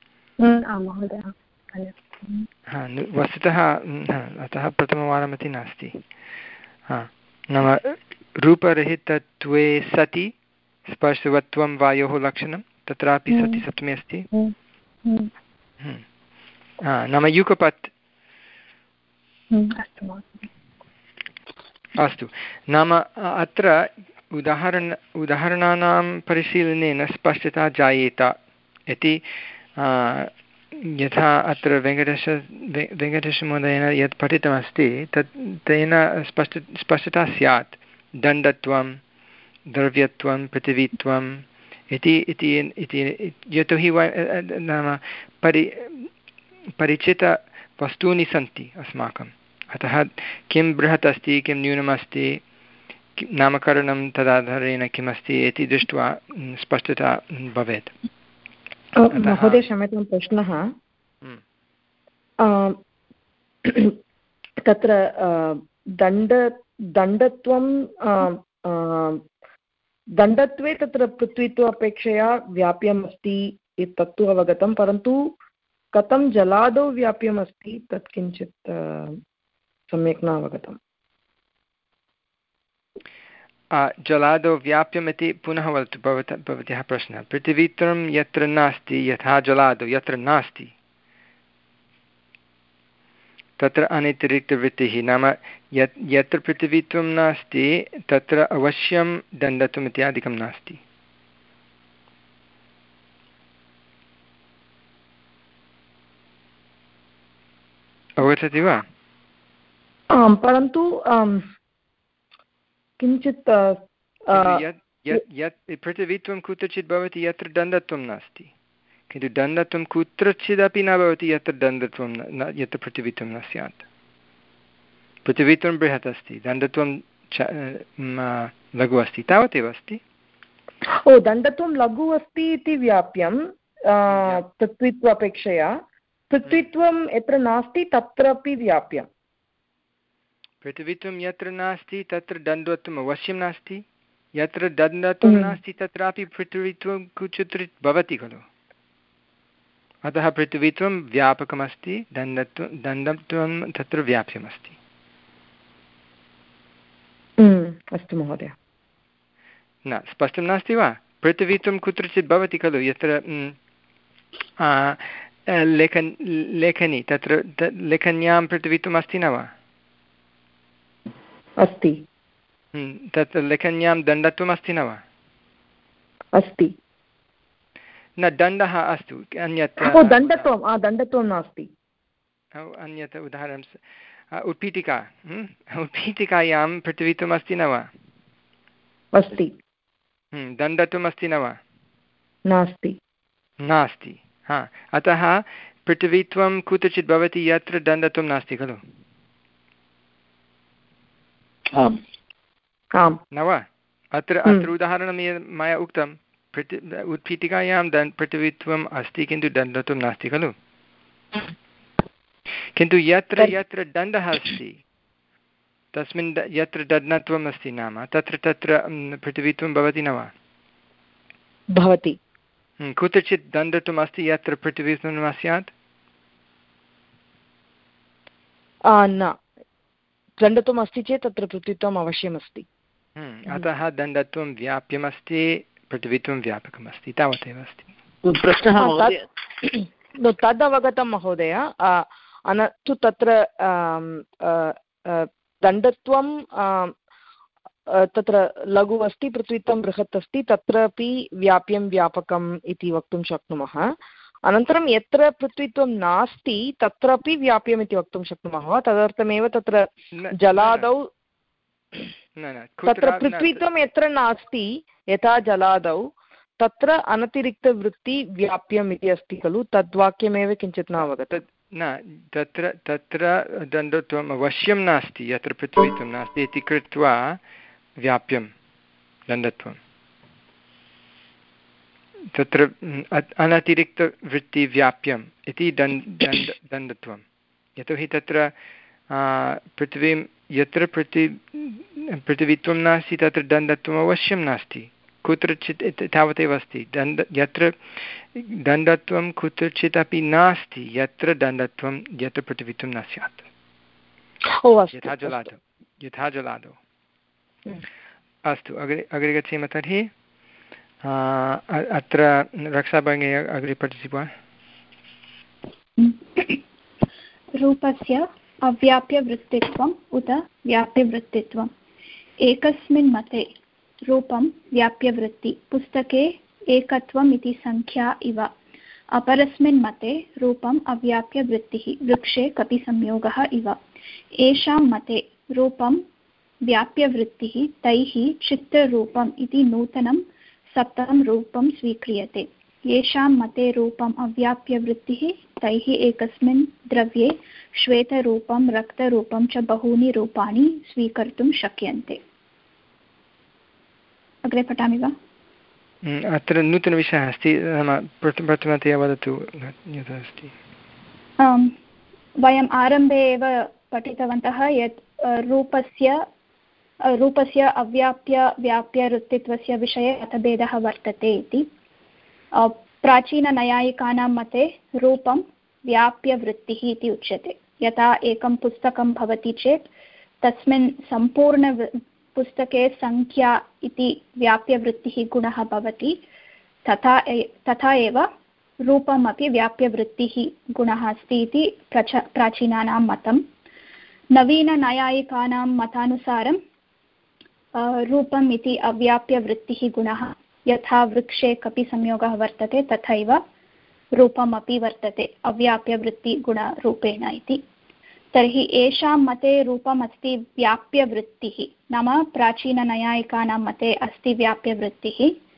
वस्तुतः अतः प्रथमवारमिति नास्ति। नाम रूपरहितत्वे सति स्पर्शवत्वं वायोः लक्षणं, तत्रापि सति सप्तमी अस्ति। नाम युगपत्। अस्तु, नाम अत्र उदाहरण उदाहरणानां परिशीलनेन स्पष्टता जायेत इति यथा अत्र वेङ्कटेश वेङ्कटेशमहोदयेन यत् पठितमस्ति तत् तेन स्पष्ट स्पष्टता स्यात्। दण्डत्वं, द्रव्यत्वं, पृथिवीत्वम् इति इति यतोहि नाम परि परिचितवस्तूनि सन्ति अस्माकम्, अतः किं बृहत् अस्ति किं न्यूनमस्ति, नामकरणं तदाधारेण किमस्ति इति दृष्ट्वा स्पष्टता भवेत्। महोदय, क्षम्यतां, प्रश्नः तत्र दण्ड दण्डत्वं दण्डत्वे तत्र पृथ्वीत्व अपेक्षया व्याप्यम् अस्ति तत्तु अवगतं, परन्तु कथं जलादौ व्याप्यमस्ति तत् किञ्चित् सम्यक् न अवगतम्। जलादौ व्याप्यमिति पुनः वदतु भवतः भवत्याः प्रश्नः। पृथिवीत्वं यत्र नास्ति यथा जलादौ यत्र नास्ति तत्र अनतिरिक्तवृत्तिः, नाम यत् यत्र पृथिवीत्वं नास्ति तत्र अवश्यं दण्डत्वम् इत्यादिकं नास्ति। अवगच्छति वा? आम्, परन्तु किञ्चित् यत् पृथिवीत्वं कुत्रचित् भवति यत्र दण्डत्वं नास्ति, किन्तु दण्डत्वं कुत्रचिदपि न भवति यत्र दण्डत्वं न यत्र पृथिवीत्वं न स्यात्। पृथिवीत्वं बृहत् अस्ति, दण्डत्वं लघु अस्ति, तावदेव अस्ति। ओ, दण्डत्वं लघु अस्ति इति व्याप्यं पृथ्वीत्वापेक्षया, पृथ्वीत्वं यत्र नास्ति तत्रापि व्याप्यं। पृथिवीत्वं यत्र नास्ति तत्र दण्डत्वम् अवश्यं नास्ति, यत्र दण्डत्वं नास्ति तत्रापि पृथ्वीत्वं कुत्रचित् भवति खलु। अतः पृथ्वीत्वं व्यापकमस्ति, दण्डत्वं दण्डत्वं तत्र व्याप्यमस्ति। अस्तु महोदय। न स्पष्टं नास्ति वा? पृथ्वीत्वं कुत्रचित् भवति खलु, यत्र लेखन् लेखनी तत्र लेखन्यां पृथ्वीत्वम् अस्ति न वा? अस्ति। तत्र लेखन्यां दण्डत्वम् अस्ति न वा? अस्ति। न, दण्डः अस्तु, अन्यत् दण्डत्वं दण्डत्वं नास्ति। अन्यत् उदाहरणं उत्पीठिका, उत्पीठिकायां पृथ्वीत्वम् अस्ति न वा? अस्ति। दण्डत्वम् अस्ति न वा? नास्ति। नास्ति। हा, अतः पृथिवीत्वं कुत्रचित् भवति यत्र दण्डत्वं नास्ति खलु न वा? अत्र अत्र उदाहरणं मया उक्तं पृथि उत्पीठिकायां दण् पृथिवीत्वम् अस्ति किन्तु दण्डत्वं नास्ति खलु किन्तु यत्र यत्र दण्डः अस्ति तस्मिन् यत्र दण्डत्वम् अस्ति नाम तत्र तत्र पृथिवीत्वं भवति न वा भवति कुत्रचित् दण्डत्वम् अस्ति यत्र पृथिवीत्वं न स्यात् न दण्डत्वम् अस्ति चेत् तत्र पृथ्वीत्वम् अवश्यमस्ति अतः दण्डत्वं व्याप्यमस्ति पृथिवीत्वं व्यापकमस्ति तावदेव अस्ति प्रश्नः तद् अवगतं महोदय अन तु तत्र दण्डत्वं तत्र लघु अस्ति पृथ्वीत्वं बृहत् अस्ति तत्रापि व्याप्यं व्यापकम् इति वक्तुं शक्नुमः अनन्तरं यत्र पृथ्वीत्वं नास्ति तत्रापि व्याप्यम् इति वक्तुं शक्नुमः वा तदर्थमेव तत्र जलादौ तत्र पृथ्वीत्वं यत्र नास्ति यथा जलादौ तत्र अनतिरिक्तवृत्ति व्याप्यम् इति अस्ति खलु तद्वाक्यमेव किञ्चित् न अवगतं न तत्र तत्र दण्डत्वम् अवश्यं नास्ति यत्र पृथ्वीत्वं नास्ति इति कृत्वा व्याप्यं दण्डत्वं तत्र अनतिरिक्तवृत्तिव्याप्यम् इति दण्ड दण्ड दण्डत्वं यतोहि तत्र पृथिवीं यत्र पृथि पृथिवीत्वं नास्ति तत्र दण्डत्वम् अवश्यं नास्ति कुत्रचित् तावदेव अस्ति दण्ड यत्र दण्डत्वं कुत्रचित् अपि नास्ति यत्र दण्डत्वं यत्र पृथिवीत्वं न स्यात् यथा जलादौ यथा जलादौ अस्तु अग्रे अग्रे गच्छेम तर्हि अत्र रक्षाभगिनी अग्रे पठति वा रूपस्य अव्याप्यवृत्तित्वम् उत व्याप्यवृत्तित्वम् एकस्मिन् मते रूपं व्याप्यवृत्ति पुस्तके एकत्वम् इति संख्या इव अपरस्मिन् मते रूपम् अव्याप्यवृत्तिः वृक्षे कपिसंयोगः इव येषां मते रूपं व्याप्यवृत्तिः तैः चित्तरूपम् इति नूतनं सप्तमं रूपं स्वीक्रियते येषां मते रूपम् अव्याप्यवृत्तिः तैः एकस्मिन् द्रव्ये श्वेतरूपं रक्तरूपं च बहूनि रूपाणि स्वीकर्तुं शक्यन्ते अग्रे पठामि वा अत्र नूतनविषयः अस्ति नाम प्रथमतया वदतु यथा अस्ति वयम् आरम्भे एव पठितवन्तः यत् रूपस्य रूपस्य अव्याप्य व्याप्यवृत्तित्वस्य विषये मतभेदः वर्तते इति प्राचीननैयायिकानां मते रूपं व्याप्यवृत्तिः इति उच्यते यथा एकं पुस्तकं भवति चेत् तस्मिन् सम्पूर्ण पुस्तके संख्या इति व्याप्यवृत्तिः गुणः भवति तथा तथा एव रूपमपि व्याप्यवृत्तिः गुणः अस्ति इति प्रच प्राचीनानां मतं नवीननैयायिकानां मतानुसारं रूपम् इति अव्याप्यवृत्तिः गुणः यथा वृक्षे कपिसंयोगः वर्तते तथैव रूपमपि वर्तते अव्याप्यवृत्तिगुणरूपेण इति तर्हि येषां मते रूपमस्ति व्याप्यवृत्तिः नाम प्राचीननैयायिकानां मते अस्ति व्याप्यवृत्तिः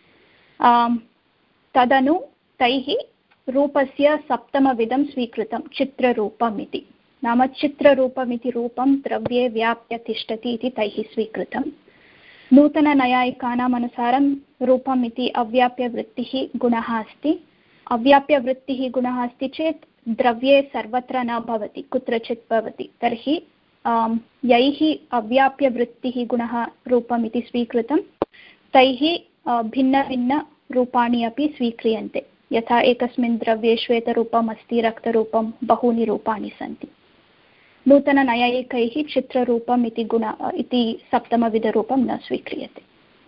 तदनु तैः रूपस्य सप्तमविधं स्वीकृतं चित्ररूपम् इति नाम चित्ररूपमिति रूपं द्रव्ये व्याप्य तिष्ठति इति तैः स्वीकृतं नूतननैयायिकानाम् अनुसारं रूपम् इति अव्याप्यवृत्तिः गुणः अस्ति अव्याप्यवृत्तिः गुणः अस्ति चेत् द्रव्ये सर्वत्र न भवति कुत्रचित् भवति तर्हि यैः अव्याप्यवृत्तिः गुणः रूपम् इति स्वीकृतं तैः भिन्नभिन्नरूपाणि अपि स्वीक्रियन्ते यथा एकस्मिन् द्रव्ये श्वेतरूपम् अस्ति रक्तरूपं बहूनि रूपाणि सन्ति नूतननैयायिकैः चित्ररूपम् इति गुण इति सप्तमविधरूपं न स्वीक्रियते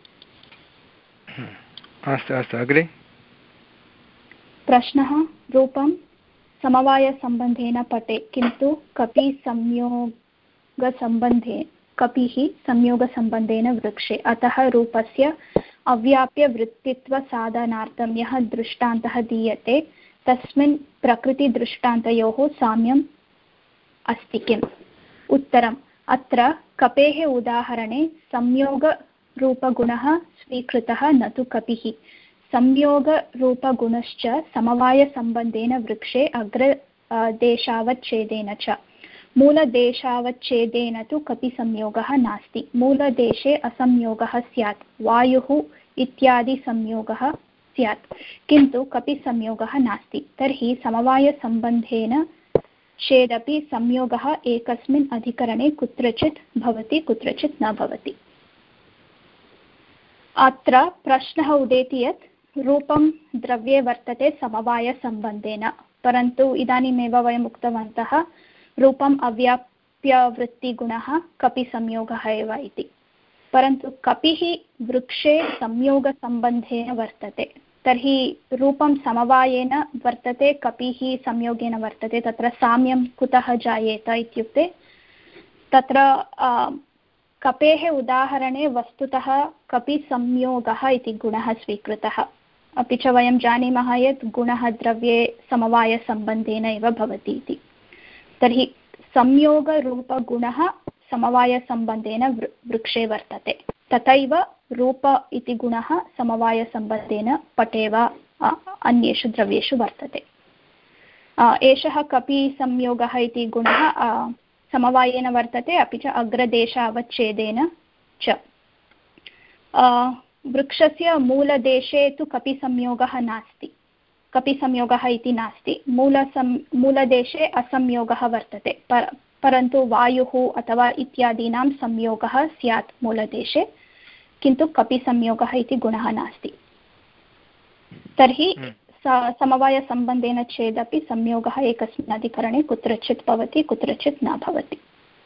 अस्तु अस्तु अग्रे प्रश्नः रूपं समवायसम्बन्धेन पटे किन्तु कपि संयोगसम्बन्धे कपिः संयोगसम्बन्धेन वृक्षे अतः रूपस्य अव्याप्यवृत्तित्वसाधनार्थं यः दृष्टान्तः दीयते तस्मिन् प्रकृतिदृष्टान्तयोः साम्यम् अस्ति किम् उत्तरम् अत्र कपेः उदाहरणे संयोगरूपगुणः स्वीकृतः न तु कपिः संयोगरूपगुणश्च समवायसम्बन्धेन वृक्षे अग्र देशावच्छेदेन च। मूलदेशावच्छेदेन तु कपि संयोगः नास्ति। मूलदेशे असंयोगः स्यात्, वायुः इत्यादि संयोगः स्यात्, किन्तु कपि संयोगः नास्ति। तर्हि समवायसम्बन्धेन चेदपि संयोगः एकस्मिन् अधिकरणे कुत्रचित् भवति, कुत्रचित् न भवति। अत्र प्रश्नः उदेति यत् रूपं द्रव्ये वर्तते समवायसम्बन्धेन, परन्तु इदानीमेव वयम् उक्तवन्तः रूपम् अव्याप्यवृत्तिगुणः कपि संयोगः एव इति। परन्तु कपिः वृक्षे संयोगसम्बन्धेन वर्तते, तर्हि रूपं समवायेन वर्तते, कपिः संयोगेन वर्तते, तत्र साम्यं कुतः जायेत इत्युक्ते तत्र कपेः उदाहरणे वस्तुतः कपिसंयोगः इति गुणः स्वीकृतः। अपि च वयं जानीमः यत् गुणः द्रव्ये समवायसम्बन्धेन एव भवति इति। तर्हि संयोगरूपगुणः समवायसम्बन्धेन वृक्षे वर्तते, तथैव रूप इति गुणः समवायसम्बन्धेन पटे वा अन्येषु द्रव्येषु वर्तते। एषः कपिसंयोगः इति गुणः समवायेन वर्तते, अपि च अग्रदेशावच्छेदेन च। वृक्षस्य मूलदेशे तु कपिसंयोगः नास्ति, कपिसंयोगः इति नास्ति। मूलसं मूलदेशे असंयोगः वर्तते, पर परन्तु वायुः अथवा इत्यादीनां संयोगः स्यात् मूलदेशे, किन्तु कपिसंयोगः इति गुणः नास्ति। तर्हि समवायसम्बन्धेन चेदपि संयोगः एकस्मिन् अधिकरणे कुत्रचित् भवति, कुत्रचित् न भवति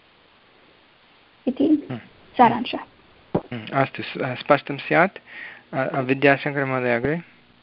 इति सारांशः। अस्तु, स्पष्टं स्यात्। विद्याशङ्करमहोदय अग्रे।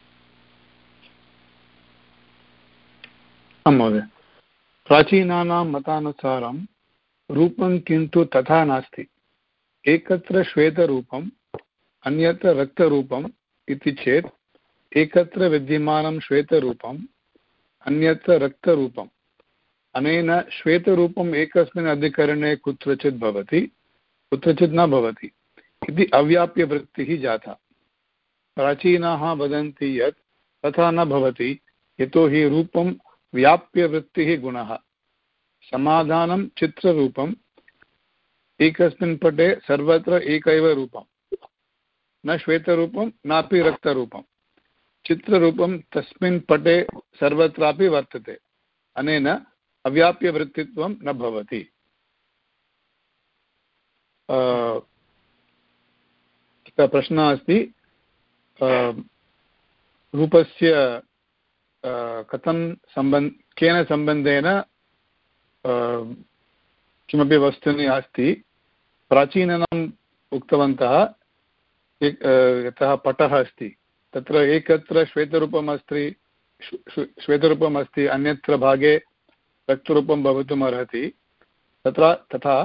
महोदय, प्राचीनानां मतानुसारं रूपं किन्तु तथा नास्ति। एकत्र श्वेतरूपम् अन्यत्र रक्तरूपम् इति चेत् एकत्र विद्यमानं श्वेतरूपम् अन्यत्र रक्तरूपम्, अनेन श्वेतरूपम् एकस्मिन् अधिकरणे कुत्रचित् भवति, कुत्रचित् न भवति इति अव्याप्यवृत्तिः जाता। प्राचीनाः वदन्ति यत् तथा न भवति, यतोहि रूपं व्याप्यवृत्तिः गुणः। समाधानं चित्ररूपम् एकस्मिन् पटे सर्वत्र एकैव रूपं, न श्वेतरूपं नापि रक्तरूपं। चित्ररूपं तस्मिन् पटे सर्वत्रापि वर्तते, अनेन अव्याप्यवृत्तित्वं न भवति। प्रश्नः अस्ति, रूपस्य कथं सम्बन्ध केन सम्बन्धेन किमपि वस्तुनि अस्ति। प्राचीनानाम् उक्तवन्तः यतः पटः अस्ति तत्र एकत्र श्वेतरूपम् अस्ति श्वेतरूपम् अस्ति अन्यत्र भागे रक्तरूपं भवितुम् अर्हति। तत्र तथा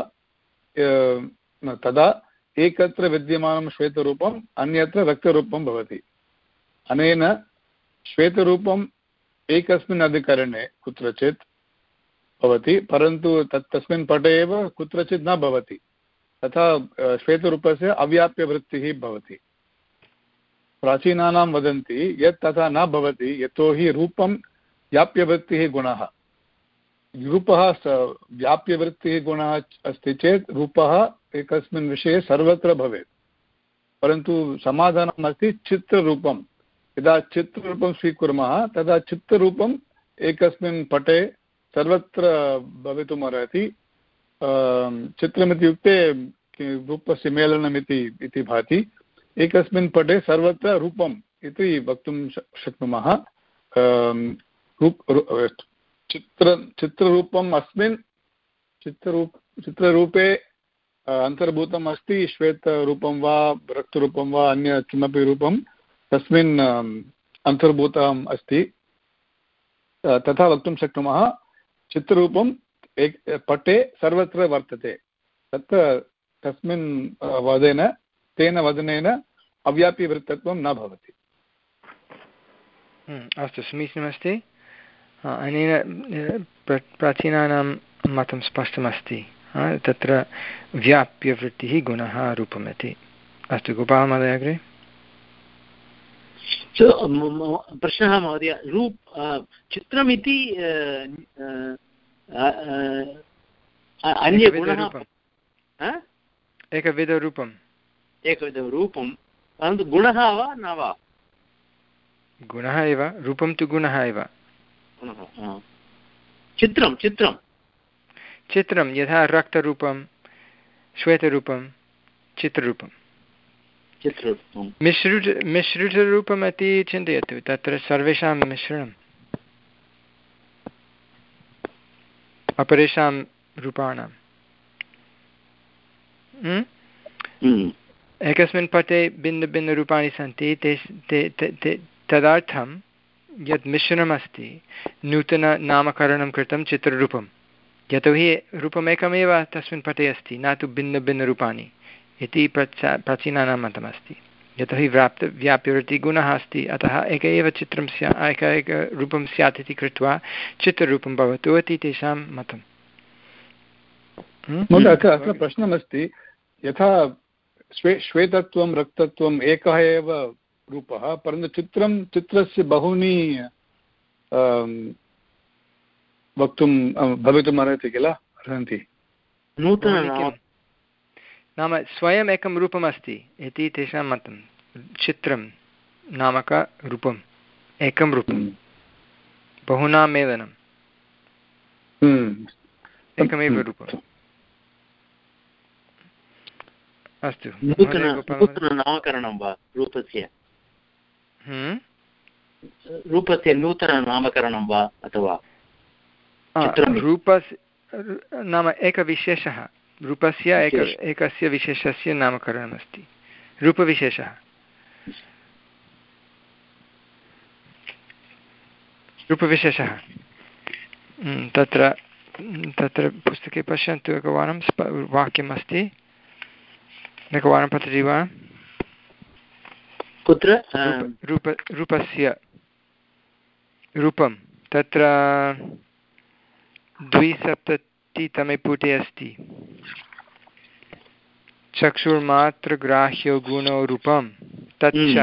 तदा एकत्र विद्यमानं श्वेतरूपम् अन्यत्र रक्तरूपं भवति। अनेन श्वेतरूपम् एकस्मिन् अधिकरणे कुत्रचित् भवति, परन्तु तत् तस्मिन् पटे एव कुत्रचित् न भवति। तथा श्वेतरूपस्य अव्याप्यवृत्तिः भवति। प्राचीनानां वदन्ति यत् तथा न भवति, यतोहि रूपं व्याप्यवृत्तिः गुणः। रूपः व्याप्यवृत्तिः गुणः अस्ति चेत् रूपः एकस्मिन् विषये सर्वत्र भवेत्। परन्तु समाधानम् अस्ति चित्ररूपं। यदा चित्ररूपं स्वीकुर्मः तदा चित्ररूपम् एकस्मिन् पटे सर्वत्र भवितुम् अर्हति। चित्रमित्युक्ते रूपस्य मेलनमिति इति भाति। एकस्मिन् पटे सर्वत्र रूपम् इति वक्तुं शक्नुमः। चित्र चित्ररूपम् अस्मिन् चित्ररूप चित्ररूपे अन्तर्भूतम् अस्ति श्वेतरूपं वा रक्तरूपं वा अन्य किमपि रूपं तस्मिन् अन्तर्भूतम् अस्ति। तथा वक्तुं शक्नुमः चित्ररूपम् एक पटे सर्वत्र वर्तते। तत्र तस्मिन् वदेन तेन वदनेन अव्याप्यवृत्तत्वं न भवति। अस्तु, समीचीनमस्ति। अनेन प्राचीनानां मतं स्पष्टमस्ति। तत्र व्याप्यवृत्तिः गुणः रूपमिति। अस्तु, गोपालमहोदय अग्रे। प्रश्नः महोदय रूप चित्रमिति अन्यगुणः एकविधरूपम् एकविधरूपं परन्तु गुणः वा न वा गुणः एव रूपं तु गुणः एव चित्रं चित्रं चित्रं यथा रक्तरूपं श्वेतरूपं चित्ररूपं चित्ररूपं मिश्रुट मिश्रितरूपम् इति चिन्तयतु तत्र सर्वेषां मिश्रणम् अपरेषां रूपाणां एकस्मिन् पटे भिन्नभिन्नरूपाणि सन्ति ते तदर्थं यत् मिश्रणमस्ति नूतननामकरणं कृतं चित्ररूपं यतोहि रूपमेकमेव तस्मिन् पटे अस्ति न तु भिन्नभिन्नरूपाणि इति प्रचा प्राचीनानां मतमस्ति यतोहि व्याप्त व्याप्यवृत्तिगुणः अस्ति अतः एक एव चित्रं स्यात् एक एकरूपं स्यात् इति कृत्वा चित्ररूपं भवतु इति तेषां मतम्। अत्र प्रश्नमस्ति यथा श्वे श्वेतत्वं रक्तत्वम् एकः एव रूपः परन्तु चित्रं चित्रस्य बहूनि वक्तुं भवितुम् अर्हति किल अर्हन्ति नूतन नाम स्वयम् एकं रूपमस्ति इति तेषां मतं चित्रं नामकरूपम् एकं रूपं बहूनां मेलनम् एकमेव रूपम् अस्तु नूतननामकरणं वा रूपस्य रूपस्य नूतननामकरणं वा अथवा रूपस्य नाम एकविशेषः रूपस्य एक एकस्य विशेषस्य नामकरणमस्ति रूपविशेषः रूपविशेषः तत्र तत्र पुस्तके पश्यन्तु एकवारं वाक्यमस्ति एकवारं पठति वा कुत्र रूप रूपस्य रूपं तत्र द्विसप्ततितमे पुटे अस्ति चक्षुर्मात्रग्राह्यो गुणो रूपं तच्च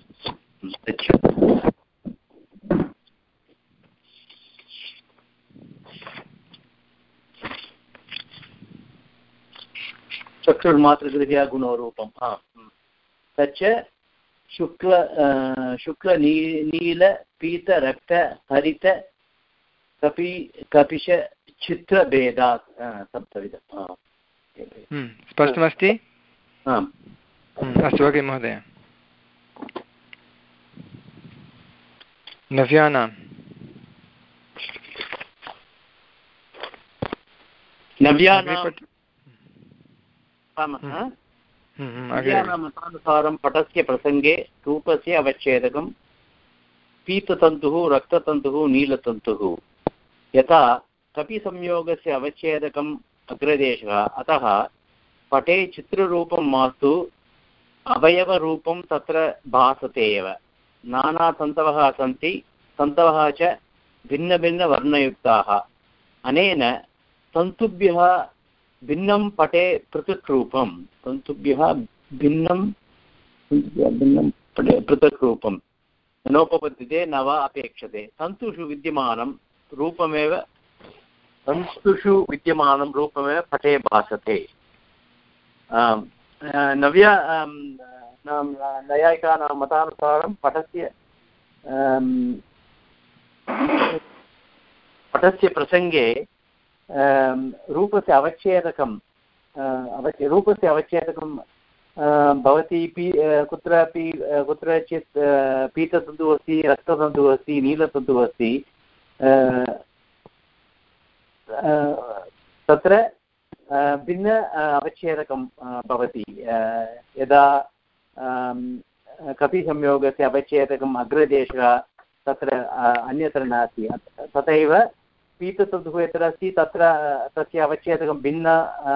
चक्षुर्मात्रगृह्या गुणोरूपं तच्च शुक्ल शुक्ल नी नील पीत रक्त हरित कपि कपिश चित्रभेदात् सप्तविधम् स्पष्टमस्ति अस्तु अग्रे महोदय नव्यानां नव्यानां मतानुसारं पटस्य प्रसङ्गे रूपस्य अवच्छेदकं पीततन्तुः रक्ततन्तुः नीलतन्तुः यथा कपिसंयोगस्य अवच्छेदकम् अग्रदेशः अतः पटे चित्ररूपं मास्तु अवयवरूपं तत्र भासते एव नानातन्तवः सन्ति तन्तवः च भिन्नभिन्नवर्णयुक्ताः अनेन तन्तुभ्यः भिन्नं पटे पृथक् रूपं तन्तुभ्यः भिन्नं भिन्नं पटे पृथक् रूपं नोपपद्यते न वा अपेक्षते तन्तुषु विद्यमानं रूपमेव तन्तुषु विद्यमानं रूपमेव पटे भासते। नव्या नैयायिकानां मतानुसारं पटस्य पटस्य प्रसङ्गे रूपस्य अवच्छेदकं अवच्छ रूपस्य अवच्छेदकं भवति पी कुत्रापि कुत्रचित् पीततन्तुः अस्ति रक्ततन्तुः अस्ति नीलतन्तुः अस्ति तत्र भिन्न अवच्छेदकं भवति यदा कपिसंयोगस्य अवच्छेदकम् अग्रदेशः तत्र अन्यत्र नास्ति तथैव पीततन्तुः यत्र अस्ति तत्र तस्य अवच्छेदकं भिन्न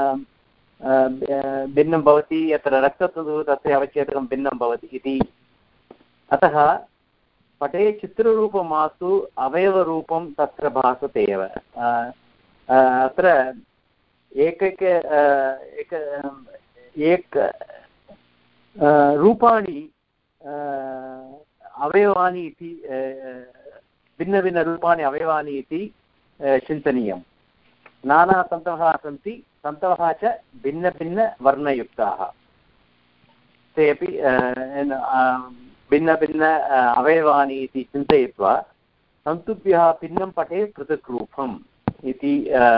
भिन्नं भवति यत्र रक्ततन्तुः तस्य अवच्छेदकं भिन्नं भवति इति अतः पटे चित्ररूपं मास्तु अवयवरूपं तत्र भासते एव अत्र एकैक एक एक रूपाणि अवयवानि इति भिन्नभिन्नरूपाणि अवयवानि इति चिन्तनीयं। नानातन्तवः सन्ति, तन्तवः च भिन्नभिन्नवर्णयुक्ताः, ते अपि भिन्नभिन्न अवयवानि इति चिन्तयित्वा तन्तुभ्यः भिन्नं पटे पृथक् रूपम् इति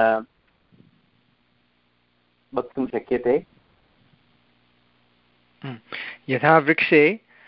वक्तुं शक्यते। यथा वृक्षे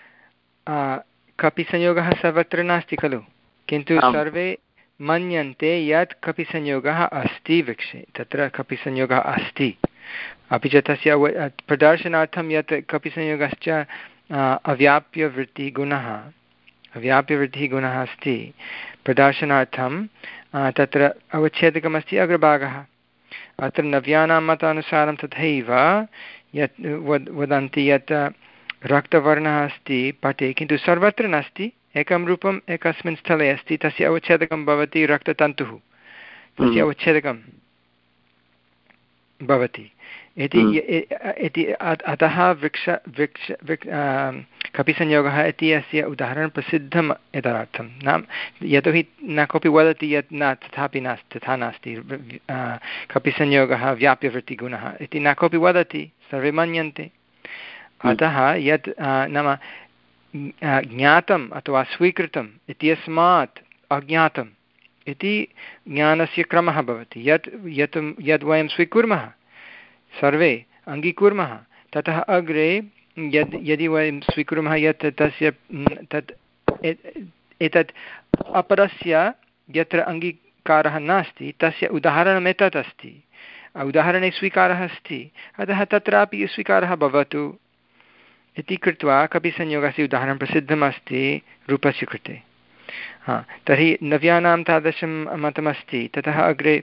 कपि संयोगः सर्वत्र नास्ति खलु, किन्तु सर्वे मन्यन्ते यत् कपि संयोगः अस्ति वृक्षे, तत्र कपि संयोगः अस्ति। अपि च तस्य प्रदर्शनार्थं यत् कपि संयोगश्च अव्याप्यवृत्तिगुणः अव्याप्यवृत्तिगुणः अस्ति, प्रदर्शनार्थं तत्र अवच्छेदकमस्ति अग्रभागः। अत्र नव्यानां मतानुसारं तथैव यत् वद वदन्ति यत् रक्तवर्णः अस्ति पटे, किन्तु सर्वत्र नास्ति, एकं रूपम् एकस्मिन् स्थले अस्ति, तस्य अवच्छेदकं भवति रक्ततन्तुः, तस्य अवच्छेदकं भवति इति। अतः वृक्ष वृक्ष वृक्ष कपिसंयोगः इति अस्य उदाहरणं प्रसिद्धम् एतदर्थं, नाम यतोहि न कोऽपि वदति यत् न तथापि नास्ति, तथा नास्ति, कपिसंयोगः व्याप्यवृत्तिगुणः इति न कोऽपि वदति, सर्वे मन्यन्ते। अतः यत् नाम ज्ञातम् अथवा स्वीकृतम् इत्यस्मात् अज्ञातम् इति ज्ञानस्य क्रमः भवति। यत् यत् यद् वयं स्वीकुर्मः सर्वे अङ्गीकुर्मः, ततः अग्रे यद् यदि वयं स्वीकुर्मः यत् तस्य तत् एतत् अपरस्य यत्र अङ्गीकारः नास्ति तस्य उदाहरणम् एतत् अस्ति, उदाहरणे स्वीकारः अस्ति, अतः तत्रापि स्वीकारः भवतु इति कृत्वा कपिसंयोगस्य उदाहरणं प्रसिद्धमस्ति रूपस्य कृते। हा, तर्हि नव्यानां तादृशं मतमस्ति। ततः अग्रे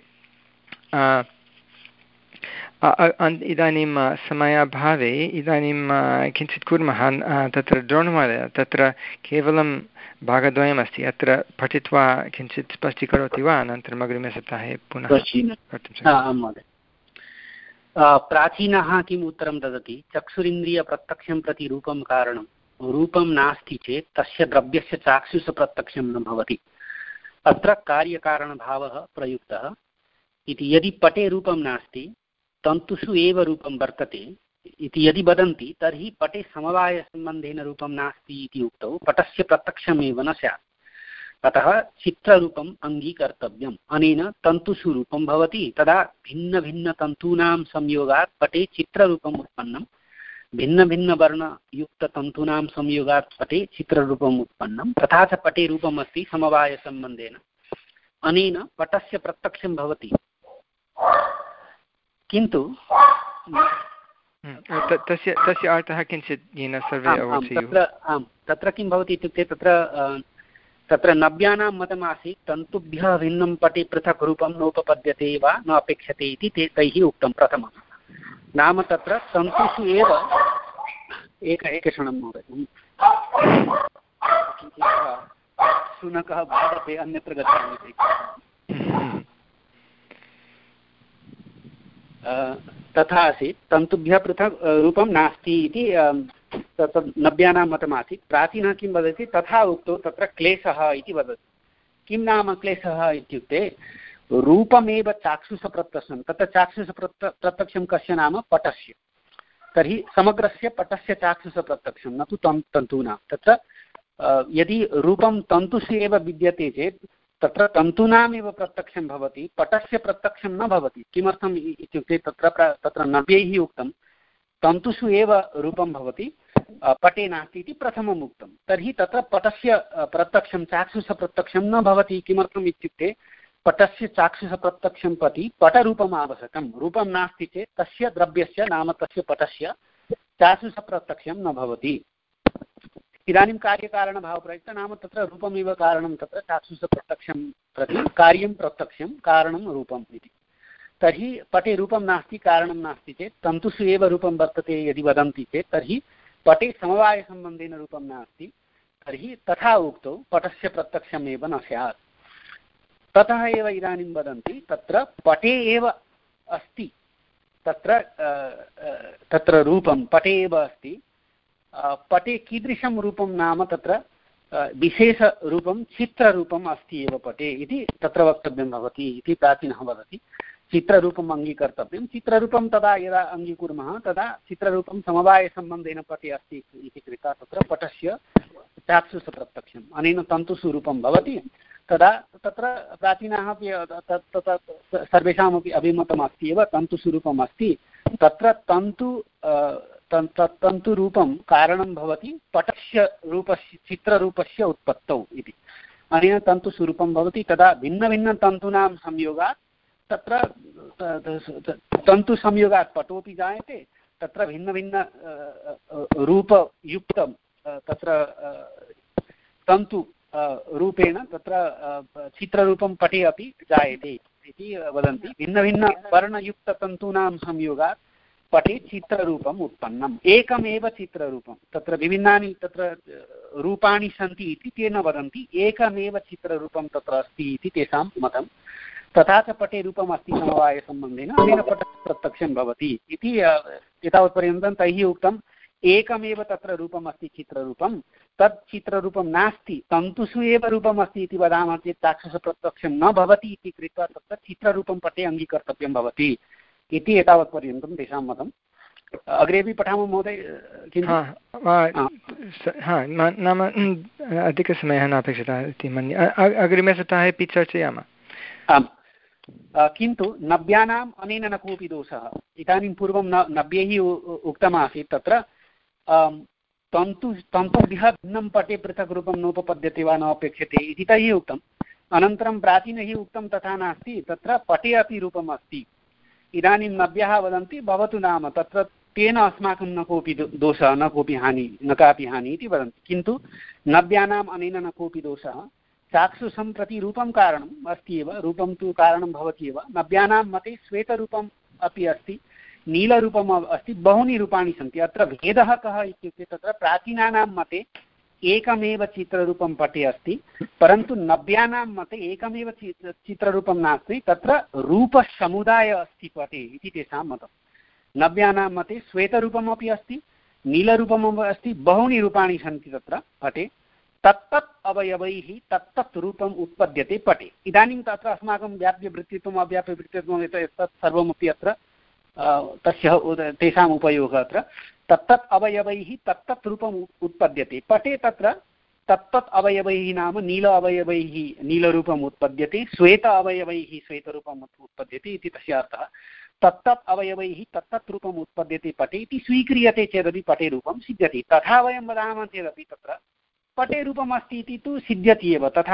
इदानीं समयाभावे इदानीं किञ्चित् कुर्मः, तत्र द्रोणमहोदय तत्र केवलं भागद्वयमस्ति, अत्र पठित्वा किञ्चित् स्पष्टीकरोति वा, अनन्तरम् अग्रिमे सप्ताहे पुनः कर्तुं शक्यते। प्राचीनः किम् उत्तरं ददति, चक्षुरिन्द्रियप्रत्यक्षं प्रति रूपं कारणं, रूपं नास्ति चेत् तस्य द्रव्यस्य चाक्षुषप्रत्यक्षं न भवति। अत्र कार्यकारणभावः प्रयुक्तः इति। यदि पटे रूपं नास्ति तन्तुषु एव रूपं वर्तते इति यदि वदन्ति, तर्हि पटे समवायसम्बन्धेन रूपं नास्ति इति उक्तौ पटस्य प्रत्यक्षमेव न स्यात्। अतः चित्ररूपम् अङ्गीकर्तव्यम्। अनेन तन्तुषु रूपं भवति, तदा भिन्नभिन्नतन्तूनां संयोगात् पटे चित्ररूपम् उत्पन्नं, भिन्नभिन्नवर्णयुक्ततन्तूनां संयोगात् पटे चित्ररूपम् उत्पन्नं, तथा च पटे रूपम् अस्ति समवायसम्बन्धेन, अनेन पटस्य प्रत्यक्षं भवति। किन्तु तस्य तस्य अर्थः किञ्चित् येन सर्वे अवगच्छेयुः। तत्र आम् तत्र किं भवति इत्युक्ते तत्र तत्र नव्यानां मतमासीत् तन्तुभ्यः भिन्नं पटे पृथक् रूपं नोपपद्यते वा न अपेक्षते इति ते तैः उक्तं प्रथमं। नाम तत्र तन्तुषु एव एक एकक्षणं महोदय, शुनकः बाधते अन्यत्र गच्छामि। तथा आसीत्, तन्तुभ्यः पृथक् रूपं नास्ति इति तत् नव्यानां मतमासीत्। प्राचीनः किं वदति, तथा उक्तो तत्र क्लेशः इति वदति। किं नाम क्लेशः इत्युक्ते रूपमेव चाक्षुषप्रत्यक्षं, तत्र चाक्षुषप्रत्य प्रत्यक्षं कस्य नाम पटस्य, तर्हि समग्रस्य पटस्य चाक्षुषप्रत्यक्षं न तु तं तन्तूनां। तत्र यदि रूपं तन्तुषु एव विद्यते चेत् तत्र तन्तूनामेव प्रत्यक्षं भवति, पटस्य प्रत्यक्षं न भवति। किमर्थम् इत्युक्ते तत्र तत्र नव्यैः उक्तं तन्तुषु एव रूपं भवति, पटे नास्ति इति प्रथमम् उक्तं। तर्हि तत्र पटस्य प्रत्यक्षं चाक्षुषप्रत्यक्षं न भवति। किमर्थम् इत्युक्ते पटस्य चाक्षुषप्रत्यक्षं प्रति पटरूपम् आवश्यकं। रूपं नास्ति चेत् तस्य द्रव्यस्य नाम तस्य पटस्य चाक्षुषप्रत्यक्षं न भवति। इदानीं कार्यकारणभावप्रयुक्तं, नाम तत्र रूपमेव कारणं, तत्र चाक्षुषप्रत्यक्षं प्रति कार्यं प्रत्यक्षं कारणं रूपम् इति। तर्हि पटे रूपं नास्ति, कारणं नास्ति चेत् तन्तुषु एव रूपं वर्तते यदि वदन्ति चेत् तर्हि पटे समवायसम्बन्धेन रूपं नास्ति, तर्हि तथा उक्तौ पटस्य प्रत्यक्षमेव न स्यात्। ततः एव इदानीं वदन्ति तत्र पटे एव अस्ति, तत्र तत्र रूपं पटे एव अस्ति। पटे कीदृशं रूपं नाम तत्र विशेषरूपं चित्ररूपम् अस्ति एव पटे इति तत्र वक्तव्यं भवति इति प्राचीनः वदति। चित्ररूपम् अङ्गीकर्तव्यं। चित्ररूपं तदा यदा अङ्गीकुर्मः तदा चित्ररूपं समवायसम्बन्धेन पटे अस्ति इति कृत्वा तत्र पटस्य चाक्षुषप्रत्यक्षम् अनेन तन्तुस्वरूपं भवति। तदा तत्र प्राचीनाः अपि सर्वेषामपि अभिमतमस्ति एव तन्तुस्वरूपम् अस्ति। तत्र तन्तु तन्तुरूपं कारणं भवति पटस्य रूपस्य चित्ररूपस्य उत्पत्तौ इति। अनेन तन्तुस्वरूपं भवति। तदा भिन्नभिन्नतन्तूनां संयोगात् तत्र तन्तुसंयोगात् पटोपि जायते। तत्र भिन्नभिन्न रूपयुक्तं तत्र तन्तु रूपेण तत्र चित्ररूपं पटे अपि जायते इति वदन्ति। भिन्नभिन्नवर्णयुक्ततन्तूनां संयोगात् पटे चित्ररूपम् उत्पन्नम्। एकमेव चित्ररूपं तत्र विभिन्नानि तत्र रूपाणि सन्ति इति ते न वदन्ति। एकमेव चित्ररूपं तत्र अस्ति इति तेषां मतं। तथा च पटे रूपम् अस्ति समवायसम्बन्धेन अनेन पटः प्रत्यक्षं भवति इति एतावत्पर्यन्तं तैः उक्तम्। एकमेव तत्र रूपम् अस्ति चित्ररूपं। तत् चित्ररूपं नास्ति तन्तुषु एव रूपम् अस्ति इति वदामः चेत् चाक्षुषप्रत्यक्षं न भवति इति कृत्वा तत्र चित्ररूपं पटे अङ्गीकर्तव्यं भवति इति एतावत्पर्यन्तं तेषां मतम्। अग्रेपि पठामः महोदय नाम अधिकसमयः नापेक्षितः इति मन्ये। अग्रिमे सप्ताहे अपि चर्चयामः। आम् किन्तु नव्यानाम् अनेन न कोऽपि दोषः। इदानीं पूर्वं न नव्यैः उक्तमासीत् तत्र तन्तु तन्तुभ्यः भिन्नं पटे पृथक् रूपं नोपपद्यते वा न अपेक्षते इति तैः उक्तम्। अनन्तरं प्राचीनैः उक्तं तथा नास्ति तत्र पटे अपि रूपम् अस्ति। इदानीं नव्यः वदन्ति भवतु नाम तत्र तेन अस्माकं न कोऽपि दोषः न कोऽपि हानि न कापि हानि इति वदन्ति। किन्तु नव्यानाम् अनेन न कोऽपि दोषः। चाक्षुषं प्रति रूपं कारणम् अस्ति एव। रूपं तु कारणं भवति एव। नव्यानां मते श्वेतरूपम् अपि अस्ति नीलरूपम् अस्ति बहूनि रूपाणि सन्ति। अत्र भेदः कः इत्युक्ते तत्र प्राचीनानां मते एकमेव चित्ररूपं पटे अस्ति परन्तु नव्यानां मते एकमेव चित्ररूपं नास्ति तत्र रूपसमुदायः अस्ति पटे इति तेषां मतं। नव्यानां मते श्वेतरूपमपि अस्ति नीलरूपमपि अस्ति बहूनि रूपाणि सन्ति तत्र पटे। तत्तत् अवयवैः तत्तत् रूपम् उत्पद्यते पटे। इदानीं तत्र अस्माकं व्याप्यवृत्तित्वम् अव्याप्यवृत्तित्वम् एतत् सर्वमपि अत्र तस्य तेषाम् उपयोगः अत्र। तत्तत् अवयवैः तत्तत् रूपम् उत्पद्यते पटे। तत्र तत्तत् अवयवैः नाम नील अवयवैः नीलरूपम् उत्पद्यते श्वेत अवयवैः श्वेतरूपम् उत्पद्यते इति तस्य अर्थः। तत्तत् अवयवैः तत्तत् रूपम् उत्पद्यते पटे इति स्वीक्रियते चेदपि पटे रूपं सिद्ध्यति। तथा वयं वदामः चेदपि तत्र पटे रूपम् अस्ति इति तु सिद्ध्यति एव। तथा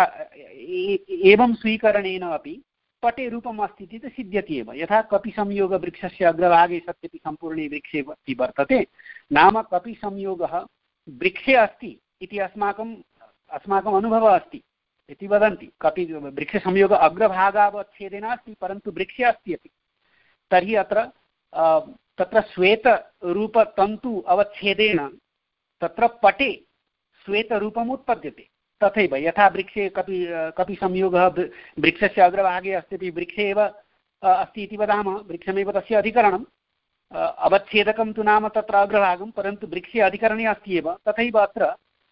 एवं स्वीकरणेन अपि पटे रूपम् अस्ति इति सिद्ध्यति एव। यथा कपिसंयोगवृक्षस्य अग्रभागे सत्यपि सम्पूर्णे वृक्षे वर्तते नाम कपिसंयोगः वृक्षे अस्ति इति अस्माकं अस्माकम् अनुभवः अस्ति इति वदन्ति। कपि वृक्षसंयोगः अग्रभागावच्छेदे नास्ति परन्तु वृक्षे अस्ति अपि। तर्हि अत्र तत्र श्वेतरूपतन्तु अवच्छेदेन तत्र पटे श्वेतरूपम् उत्पद्यते। तथैव यथा वृक्षे कपि कपिसंयोगः वृक्षस्य अग्रभागे अस्ति वृक्षे एव अस्ति इति वदामः वृक्षमेव तस्य अधिकरणम्। अवच्छेदकं तु नाम तत्र अग्रभागं परन्तु वृक्षे अधिकरणे अस्ति एव। तथैव अत्र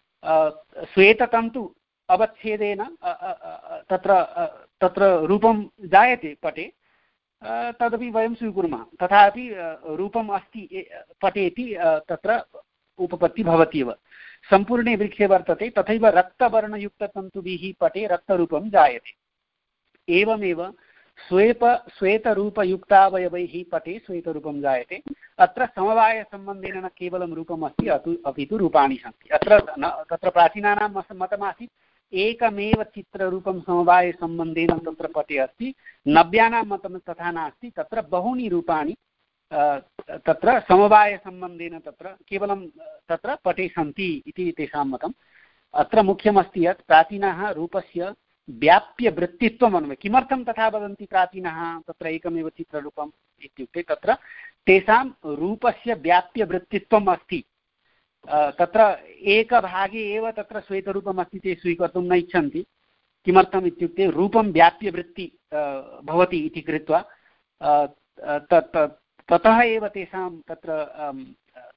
श्वेततन्तु अवच्छेदेन तत्र तत्र रूपं जायते पटे तदपि वयं स्वीकुर्मः। तथापि रूपम् अस्ति पटे इति तत्र उपपत्तिः भवति एव। सम्पूर्णे वृक्षे वर्तते तथैव रक्तवर्णयुक्ततन्तुभिः पटे रक्तरूपं जायते। एवमेव श्वेत श्वेतरूपयुक्तावयवैः पटे श्वेतरूपं जायते। अत्र समवायसम्बन्धेन न केवलं रूपम् अस्ति अपि तु रूपाणि सन्ति। अत्र तत्र प्राचीनानां मतमासीत् एकमेव चित्ररूपं समवायसम्बन्धेन तत्र पटे अस्ति। नव्यानां मतं तथा नास्ति तत्र बहूनि रूपाणि तत्र समवायसम्बन्धेन तत्र केवलं तत्र पटे सन्ति इति तेषां मतम्। अत्र मुख्यमस्ति यत् प्राचीनाः रूपस्य व्याप्यवृत्तित्वम् अन्वय। किमर्थं तथा वदन्ति प्राचीनाः तत्र एकमेव चित्ररूपम् इत्युक्ते तत्र तेषां रूपस्य व्याप्यवृत्तित्वम् अस्ति। तत्र एकभागे एव तत्र श्वेतरूपम् अस्ति ते स्वीकर्तुं न इच्छन्ति। किमर्थम् इत्युक्ते रूपं व्याप्यवृत्ति भवति इति कृत्वा तत् ततः एव तेषां तत्र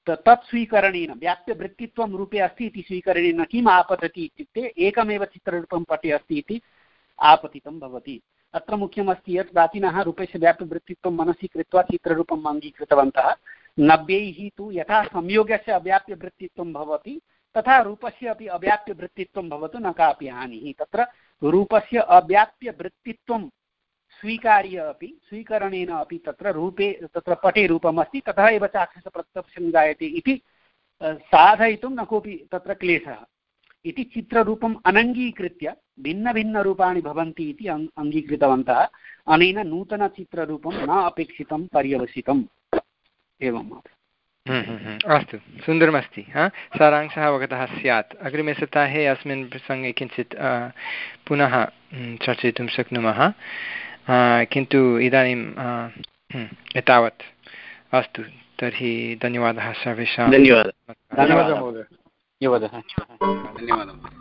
तत् स्वीकरणेन व्याप्यवृत्तित्वं रूपे अस्ति इति स्वीकरणेन किम् आपतति इत्युक्ते एकमेव चित्ररूपं पटे अस्ति इति आपतितं भवति। अत्र मुख्यमस्ति यत् प्राचीनः रूपस्य व्याप्यवृत्तित्वं मनसि कृत्वा चित्ररूपम् अङ्गीकृतवन्तः। नव्यैः तु यथा संयोगस्य अव्याप्यवृत्तित्वं भवति तथा रूपस्य अपि अव्याप्यवृत्तित्वं भवतु न कापि हानिः। तत्र रूपस्य अव्याप्यवृत्तित्वं स्वीकार्य अपि स्वीकरणेन अपि तत्र रूपे तत्र पटे रूपमस्ति ततः एव चाक्षुषप्रत्यक्षं जायते इति साधयितुं न कोऽपि तत्र क्लेशः। इति चित्ररूपम् अनङ्गीकृत्य भिन्नभिन्नरूपाणि भवन्ति इति अङ्गीकृतवन्तः। अनेन नूतनचित्ररूपं न अपेक्षितं पर्यवसितम्। एवम् अस्तु, सुन्दरमस्ति। हा, सारांशः अवगतः स्यात्। अग्रिमे सप्ताहे अस्मिन् प्रसङ्गे किञ्चित् पुनः चर्चयितुं शक्नुमः, किन्तु इदानीं एतावत्। अस्तु, तर्हि धन्यवादः सर्वेषां। धन्यवादः धन्यवादः महोदय। धन्यवादः। धन्यवादः।